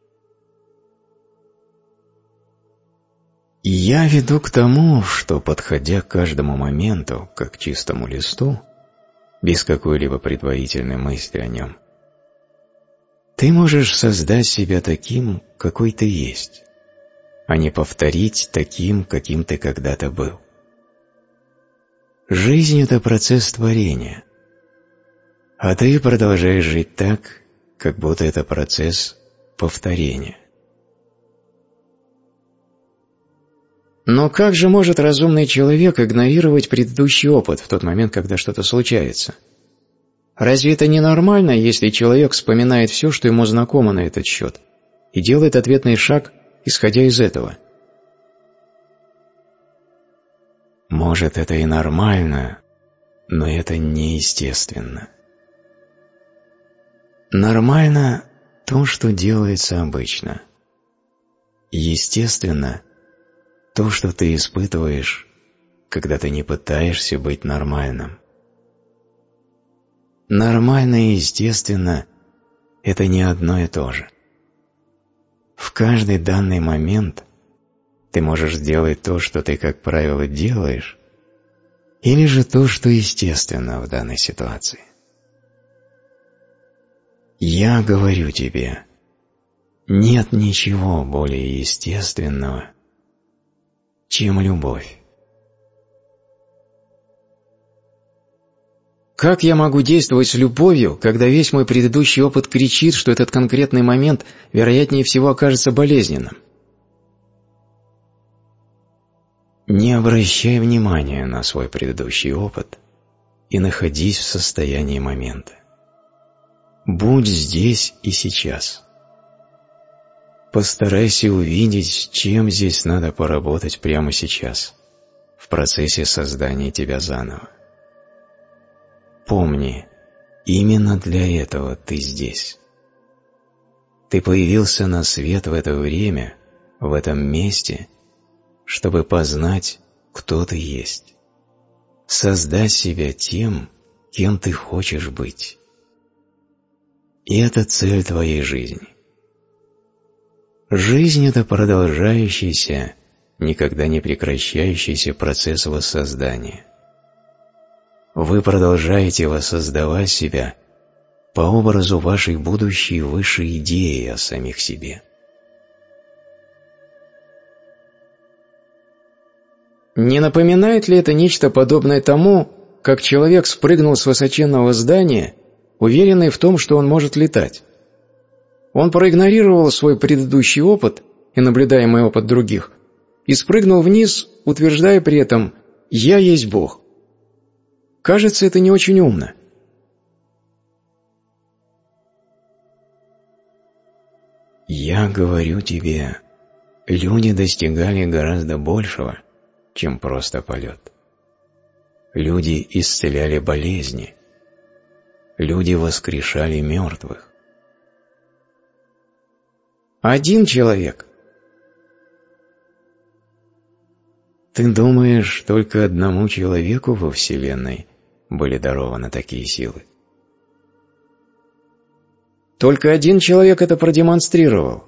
Speaker 1: И я веду к тому, что, подходя к каждому моменту, как к чистому листу, без какой-либо предварительной мысли о нем, ты можешь создать себя таким, какой ты есть, а не повторить таким, каким ты когда-то был. Жизнь – это процесс творения, а ты продолжаешь жить так, как будто это процесс повторения.
Speaker 2: Но как же может разумный человек игнорировать предыдущий опыт в тот момент, когда что-то случается? Разве это не нормально, если человек вспоминает все, что ему знакомо на этот счет, и делает ответный шаг, исходя из этого?
Speaker 1: Может, это и нормально, но это неестественно. Нормально то, что делается обычно. Естественно то, что ты испытываешь, когда ты не пытаешься быть нормальным. Нормально и естественно – это не одно и то же. В каждый данный момент ты можешь сделать то, что ты, как правило, делаешь, или же то, что естественно в данной ситуации. Я говорю тебе, нет ничего более естественного, чем любовь.
Speaker 2: Как я могу действовать с любовью, когда весь мой предыдущий опыт кричит, что этот конкретный момент, вероятнее всего, окажется болезненным?
Speaker 1: Не обращай внимания на свой предыдущий опыт и находись в состоянии момента. Будь здесь и сейчас. Постарайся увидеть, с чем здесь надо поработать прямо сейчас, в процессе создания тебя заново. Помни, именно для этого ты здесь. Ты появился на свет в это время, в этом месте, чтобы познать, кто ты есть, создать себя тем, кем ты хочешь быть. И это цель твоей жизни. Жизнь – это продолжающийся, никогда не прекращающийся процесс воссоздания. Вы продолжаете воссоздавать себя по образу вашей будущей высшей идеи о самих себе.
Speaker 2: Не напоминает ли это нечто подобное тому, как человек спрыгнул с высоченного здания, уверенный в том, что он может летать? Он проигнорировал свой предыдущий опыт и наблюдаемый опыт других и спрыгнул вниз, утверждая при этом «Я есть Бог». Кажется, это не очень умно.
Speaker 1: Я говорю тебе, люди достигали гораздо большего, чем просто полет. Люди исцеляли болезни. Люди воскрешали мертвых.
Speaker 2: Один человек.
Speaker 1: Ты думаешь, только одному человеку во Вселенной были дарованы такие силы?
Speaker 2: Только один человек это продемонстрировал.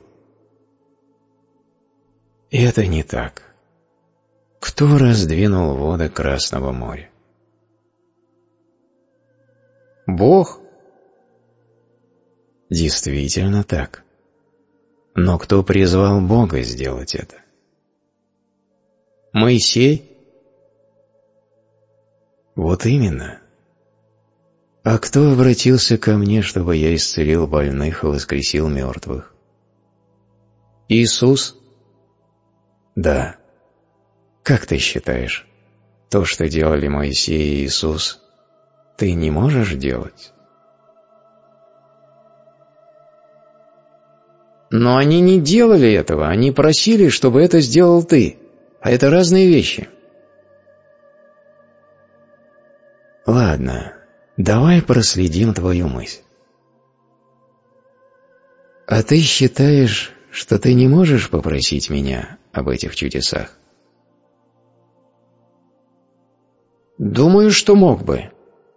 Speaker 1: Это не так. Кто раздвинул воды Красного моря?
Speaker 2: Бог.
Speaker 1: Действительно так. Но кто призвал Бога сделать это?
Speaker 2: Моисей.
Speaker 1: Вот именно. А кто обратился ко мне, чтобы я исцелил больных и воскресил мертвых?
Speaker 2: Иисус.
Speaker 1: Да. Как ты считаешь, то, что делали Моисей и Иисус, ты не можешь делать?
Speaker 2: Но они не делали этого, они просили, чтобы это сделал ты. А это разные вещи.
Speaker 1: Ладно, давай проследим твою мысль. А ты считаешь, что ты не можешь попросить меня об этих чудесах?
Speaker 2: Думаю, что мог бы.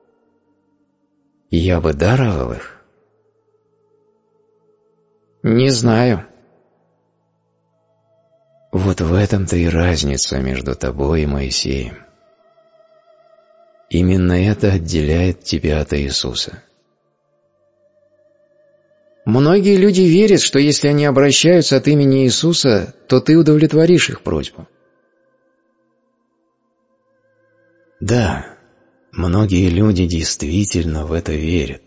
Speaker 1: Я бы даровал их?
Speaker 2: Не знаю.
Speaker 1: Вот в этом-то и разница между тобой и Моисеем. Именно это отделяет тебя от Иисуса.
Speaker 2: Многие люди верят, что если они обращаются от имени Иисуса, то ты удовлетворишь их просьбу.
Speaker 1: Да, многие люди действительно в это верят.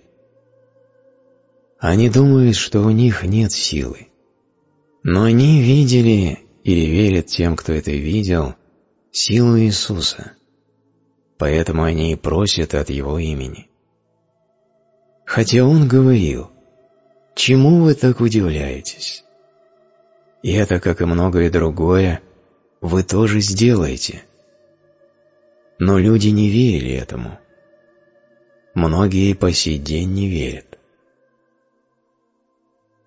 Speaker 1: Они думают, что у них нет силы. Но они видели или верят тем, кто это видел, силу Иисуса. Поэтому они и просят от Его имени. Хотя Он говорил: «Чему вы так удивляетесь? И это, как и многое другое, вы тоже сделаете». Но люди не верили этому. Многие и по сей день не верят.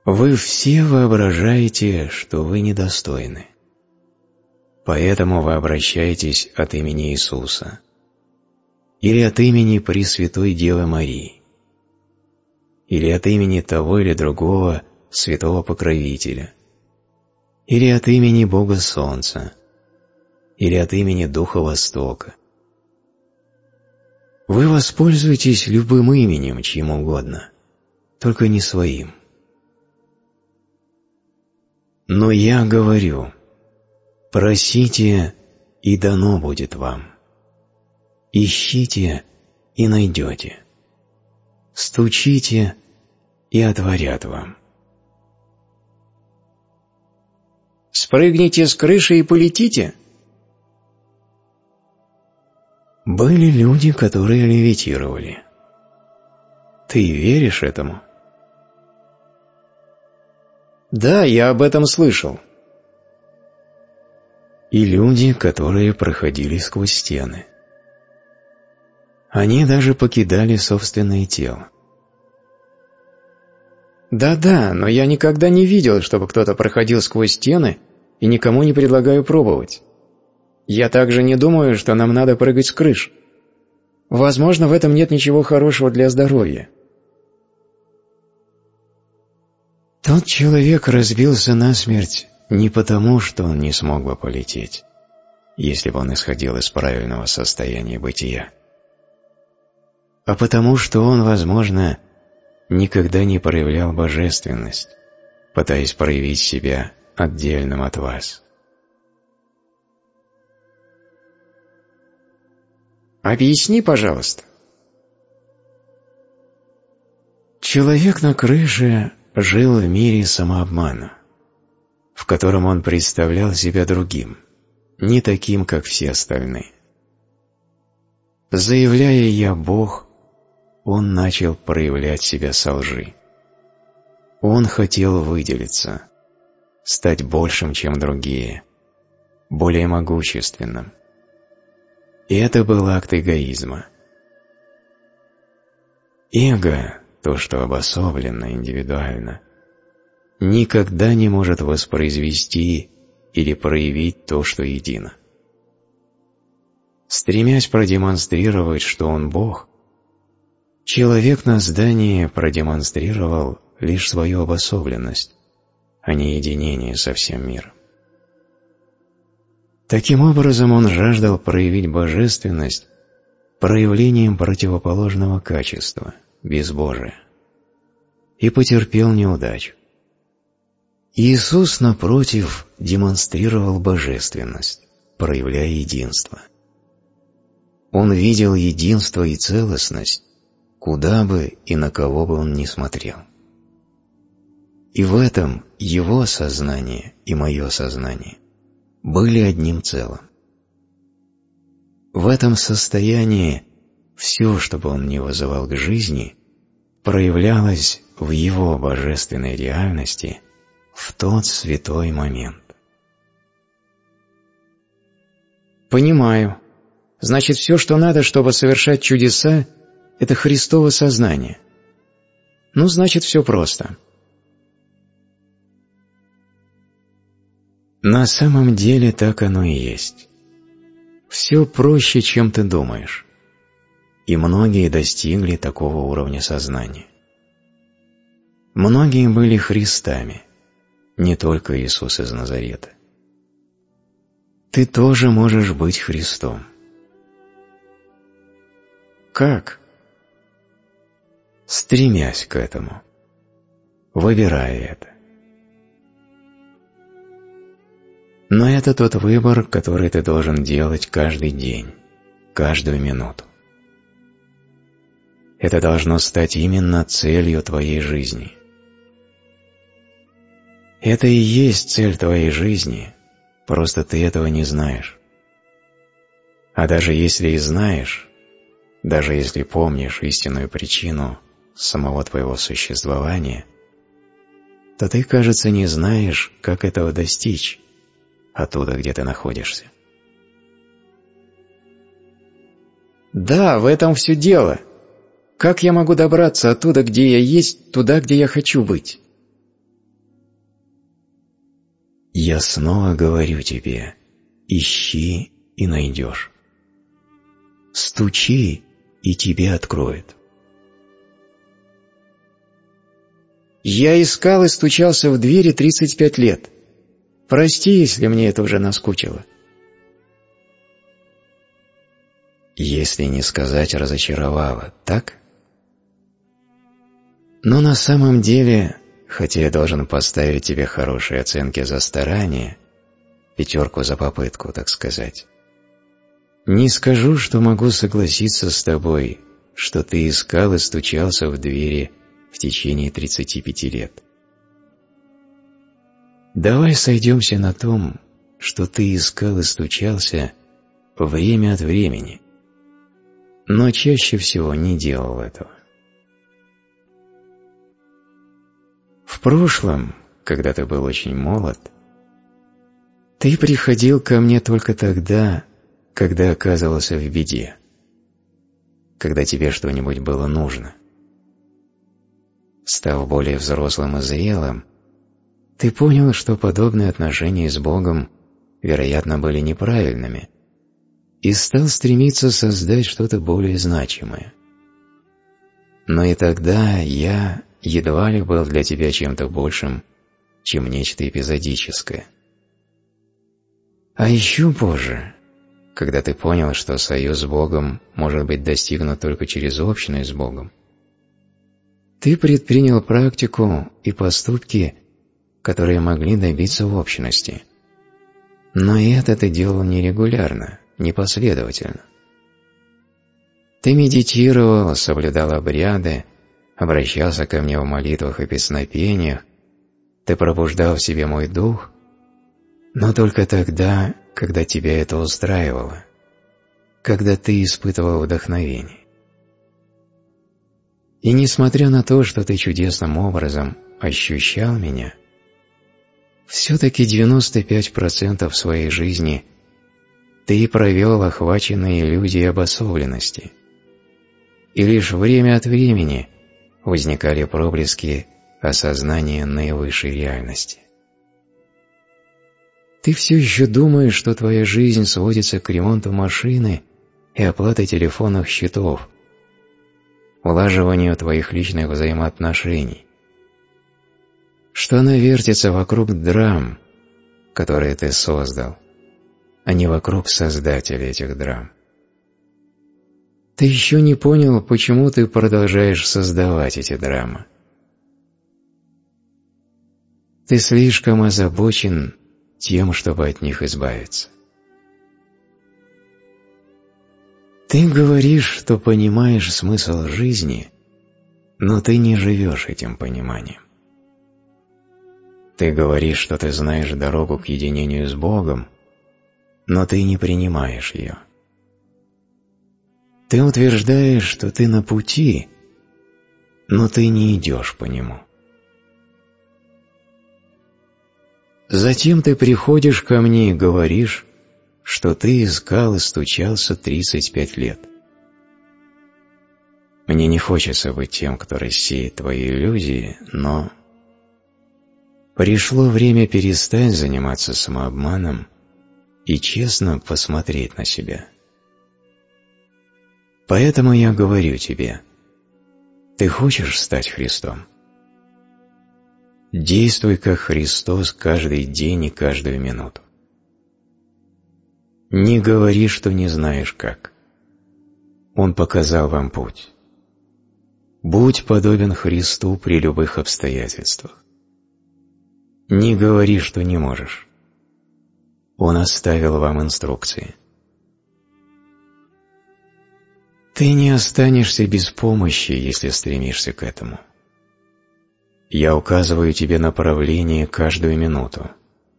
Speaker 1: Вы все воображаете, что вы недостойны. Поэтому вы обращаетесь от имени Иисуса или от имени Пресвятой Девы Марии, или от имени того или другого святого покровителя, или от имени Бога Солнца, или от имени Духа Востока. Вы воспользуетесь любым именем, чьим угодно, только не своим. Но я говорю: просите, и дано будет вам. Ищите, и найдете. Стучите, и отворят вам.
Speaker 2: Спрыгните с крыши и полетите?
Speaker 1: Были люди, которые левитировали. Ты веришь этому?
Speaker 2: Да, я об этом слышал.
Speaker 1: И люди, которые проходили сквозь стены. Они даже покидали собственное тело.
Speaker 2: Да-да, но я никогда не видел, чтобы кто-то проходил сквозь стены, и никому не предлагаю пробовать. Я также не думаю, что нам надо прыгать с крыш. Возможно, в этом нет ничего хорошего для здоровья.
Speaker 1: Тот человек разбился насмерть не потому, что он не смог бы полететь, если бы он исходил из правильного состояния бытия, а потому, что он, возможно, никогда не проявлял божественность, пытаясь проявить себя отдельным от вас.
Speaker 2: Объясни, пожалуйста.
Speaker 1: Человек на крыше жил в мире самообмана, в котором он представлял себя другим, не таким, как все остальные. Заявляя «Я Бог», он начал проявлять себя со лжи. Он хотел выделиться, стать большим, чем другие, более могущественным. И это был акт эгоизма. Эго, то, что обособленно, индивидуально, никогда не может воспроизвести или проявить то, что едино. Стремясь продемонстрировать, что он Бог, человек на здании продемонстрировал лишь свою обособленность, а не единение со всем миром. Таким образом, он жаждал проявить божественность проявлением противоположного качества, безбожия, и потерпел неудачу. Иисус, напротив, демонстрировал божественность, проявляя единство. Он видел единство и целостность, куда бы и на кого бы он ни смотрел. И в этом его сознание и мое сознание были одним целым. В этом состоянии все, что бы он ни вызывал к жизни, проявлялось в его божественной реальности в тот святой момент.
Speaker 2: Понимаю. Значит, все, что надо, чтобы совершать чудеса, это Христово сознание. Ну, значит, все просто.
Speaker 1: На самом деле так оно и есть. Все проще, чем ты думаешь. И многие достигли такого уровня сознания. Многие были Христами, не только Иисус из Назарета. Ты тоже можешь быть Христом.
Speaker 2: Как?
Speaker 1: Стремясь к этому, выбирая это. Но это тот выбор, который ты должен делать каждый день, каждую минуту. Это должно стать именно целью твоей жизни. Это и есть цель твоей жизни, просто ты этого не знаешь. А даже если и знаешь, даже если помнишь истинную причину самого твоего существования, то ты, кажется, не знаешь, как этого достичь оттуда, где ты находишься.
Speaker 2: Да, в этом все дело. Как я могу добраться оттуда, где я есть, туда, где я хочу быть?
Speaker 1: Я снова говорю тебе, ищи и найдешь. Стучи, и тебе откроют.
Speaker 2: Я искал и стучался в двери 35 лет. Прости, если мне это уже наскучило.
Speaker 1: Если не сказать разочаровало, так? Но на самом деле, хотя я должен поставить тебе хорошие оценки за старание, 5 за попытку, так сказать, не скажу, что могу согласиться с тобой, что ты искал и стучался в двери в течение 35 лет. Давай сойдемся на том, что ты искал и стучался время от времени, но чаще всего не делал этого. В прошлом, когда ты был очень молод, ты приходил ко мне только тогда, когда оказывался в беде, когда тебе что-нибудь было нужно. Став более взрослым и зрелым, ты понял, что подобные отношения с Богом, вероятно, были неправильными, и стал стремиться создать что-то более значимое. Но и тогда я едва ли был для тебя чем-то большим, чем нечто эпизодическое. А еще позже, когда ты понял, что союз с Богом может быть достигнут только через общность с Богом, ты предпринял практику и поступки, которые могли добиться в общности. Но и это ты делал нерегулярно, непоследовательно. Ты медитировал, соблюдал обряды, обращался ко мне в молитвах и песнопениях, ты пробуждал в себе мой дух, но только тогда, когда тебя это устраивало, когда ты испытывал вдохновение. И несмотря на то, что ты чудесным образом ощущал меня, все-таки 95% своей жизни ты провел охваченный иллюзией обособленности, и лишь время от времени возникали проблески осознания наивысшей реальности. Ты все еще думаешь, что твоя жизнь сводится к ремонту машины и оплате телефонных счетов, улаживанию твоих личных взаимоотношений, что она вертится вокруг драм, которые ты создал, а не вокруг создателя этих драм. Ты еще не понял, почему ты продолжаешь создавать эти драмы. Ты слишком озабочен тем, чтобы от них избавиться. Ты говоришь, что понимаешь смысл жизни, но ты не живешь этим пониманием. Ты говоришь, что ты знаешь дорогу к единению с Богом, но ты не принимаешь ее. Ты утверждаешь, что ты на пути, но ты не идешь по нему. Затем ты приходишь ко мне и говоришь, что ты искал и стучался 35 лет. Мне не хочется быть тем, кто рассеет твои иллюзии, но пришло время перестать заниматься самообманом и честно посмотреть на себя. Поэтому я говорю тебе, ты хочешь стать Христом? Действуй как Христос каждый день и каждую минуту. Не говори, что не знаешь как. Он показал вам путь. Будь подобен Христу при любых обстоятельствах. Не говори, что не можешь. Он оставил вам инструкции. Ты не останешься без помощи, если стремишься к этому. Я указываю тебе направление каждую минуту.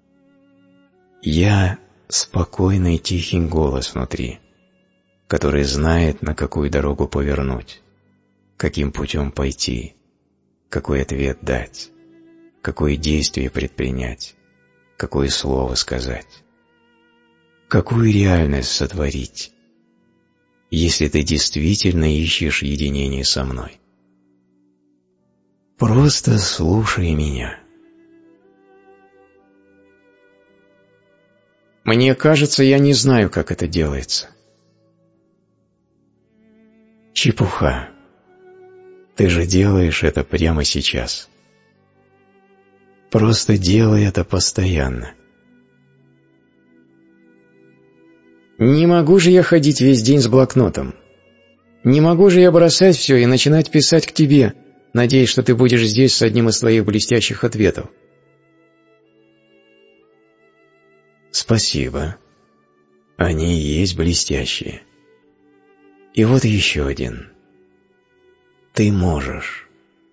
Speaker 1: Я — спокойный тихий голос внутри, который знает, на какую дорогу повернуть, каким путем пойти, какой ответ дать, какое действие предпринять, какое слово сказать, какую реальность сотворить, если ты действительно ищешь единение со мной. Просто слушай меня.
Speaker 2: Мне кажется, я не знаю, как это делается.
Speaker 1: Чепуха. Ты же делаешь это прямо сейчас. Просто делай это постоянно.
Speaker 2: Не могу же я ходить весь день с блокнотом. Не могу же я бросать все и начинать писать к тебе, надеясь, что ты будешь здесь с одним из твоих блестящих ответов.
Speaker 1: Спасибо. Они и есть блестящие. И вот еще один. Ты можешь.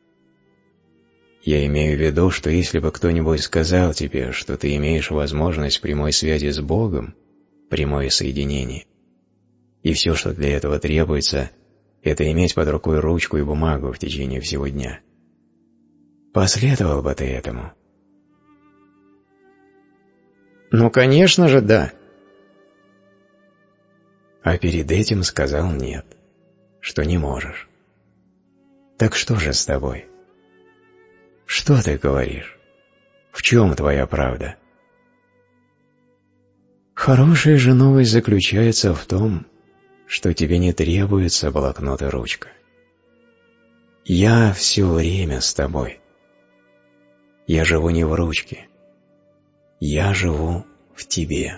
Speaker 1: Я имею в виду, что если бы кто-нибудь сказал тебе, что ты имеешь возможность прямой связи с Богом, прямое соединение, и все, что для этого требуется, это иметь под рукой ручку и бумагу в течение всего дня, последовал бы ты этому?
Speaker 2: Ну, конечно же, да.
Speaker 1: А перед этим сказал нет, что не можешь. Так что же с тобой? Что ты говоришь? В чем твоя правда? Хорошая же новость заключается в том, что тебе не требуется блокнот и ручка. Я все время с тобой. Я живу не в ручке. Я живу в тебе.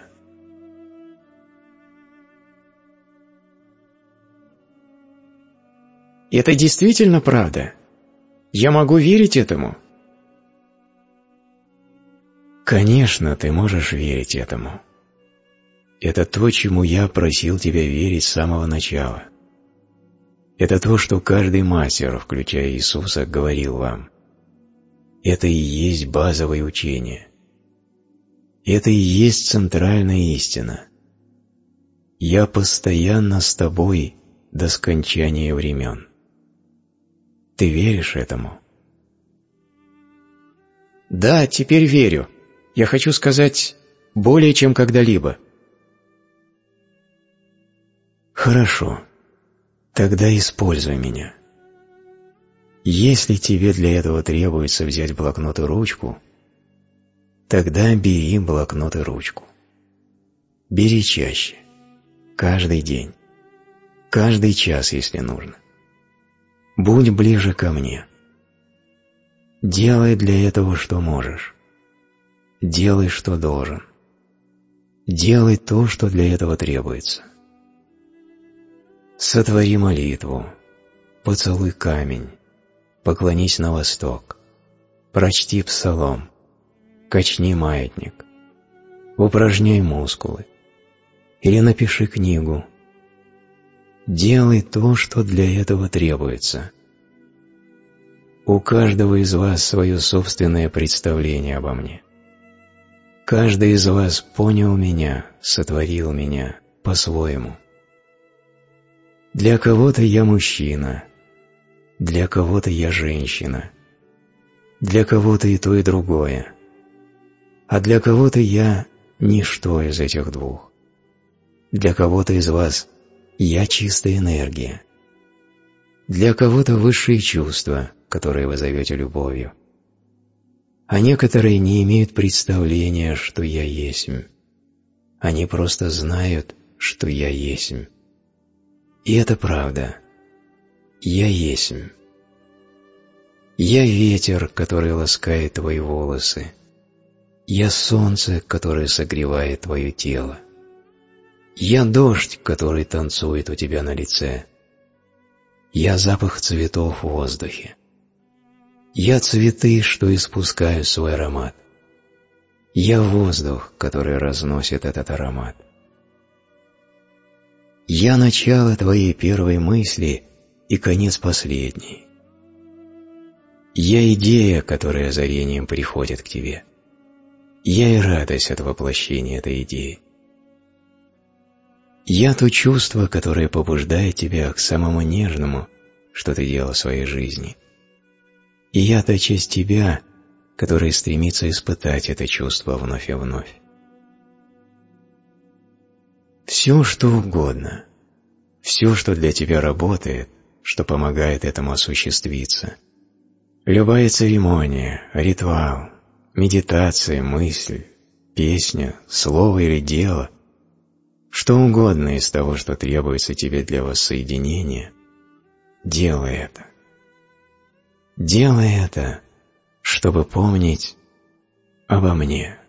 Speaker 2: Это действительно правда? Я могу верить этому?
Speaker 1: Конечно, ты можешь верить этому. Это то, чему я просил тебя верить с самого начала. Это то, что каждый мастер, включая Иисуса, говорил вам. Это и есть базовое учение. Это и есть центральная истина. Я постоянно с тобой до скончания времен. Ты веришь этому?
Speaker 2: Да, теперь верю. Я хочу сказать, более чем когда-либо.
Speaker 1: Хорошо. Тогда используй меня. Если тебе для этого требуется взять блокнот и ручку, тогда бери блокнот и ручку. Бери чаще. Каждый день. Каждый час, если нужно. Будь ближе ко мне. Делай для этого, что можешь. Делай, что должен. Делай то, что для этого требуется. Сотвори молитву. Поцелуй камень. Поклонись на восток. Прочти псалом. Качни маятник. Упражняй мускулы. Или напиши книгу. Делай то, что для этого требуется. У каждого из вас свое собственное представление обо мне. Каждый из вас понял меня, сотворил меня по-своему. Для кого-то я мужчина, для кого-то я женщина, для кого-то и то, и другое, а для кого-то я ничто из этих двух. Для кого-то из вас я чистая энергия. Для кого-то высшие чувства, которые вы зовете любовью. А некоторые не имеют представления, что я есмь. Они просто знают, что я есмь. И это правда. Я есмь. Я ветер, который ласкает твои волосы. Я солнце, которое согревает твое тело. Я дождь, который танцует у тебя на лице. Я запах цветов в воздухе. Я цветы, что испускают свой аромат. Я воздух, который разносит этот аромат. Я начало твоей первой мысли и конец последней. Я идея, которая озарением приходит к тебе. Я и радость от воплощения этой идеи. Я то чувство, которое побуждает тебя к самому нежному, что ты делал в своей жизни. И я та часть тебя, которая стремится испытать это чувство вновь и вновь. Все, что угодно, все, что для тебя работает, что помогает этому осуществиться. Любая церемония, ритуал, медитация, мысль, песня, слово или дело, что угодно из того, что требуется тебе для воссоединения, делай это. Делай это, чтобы помнить обо мне.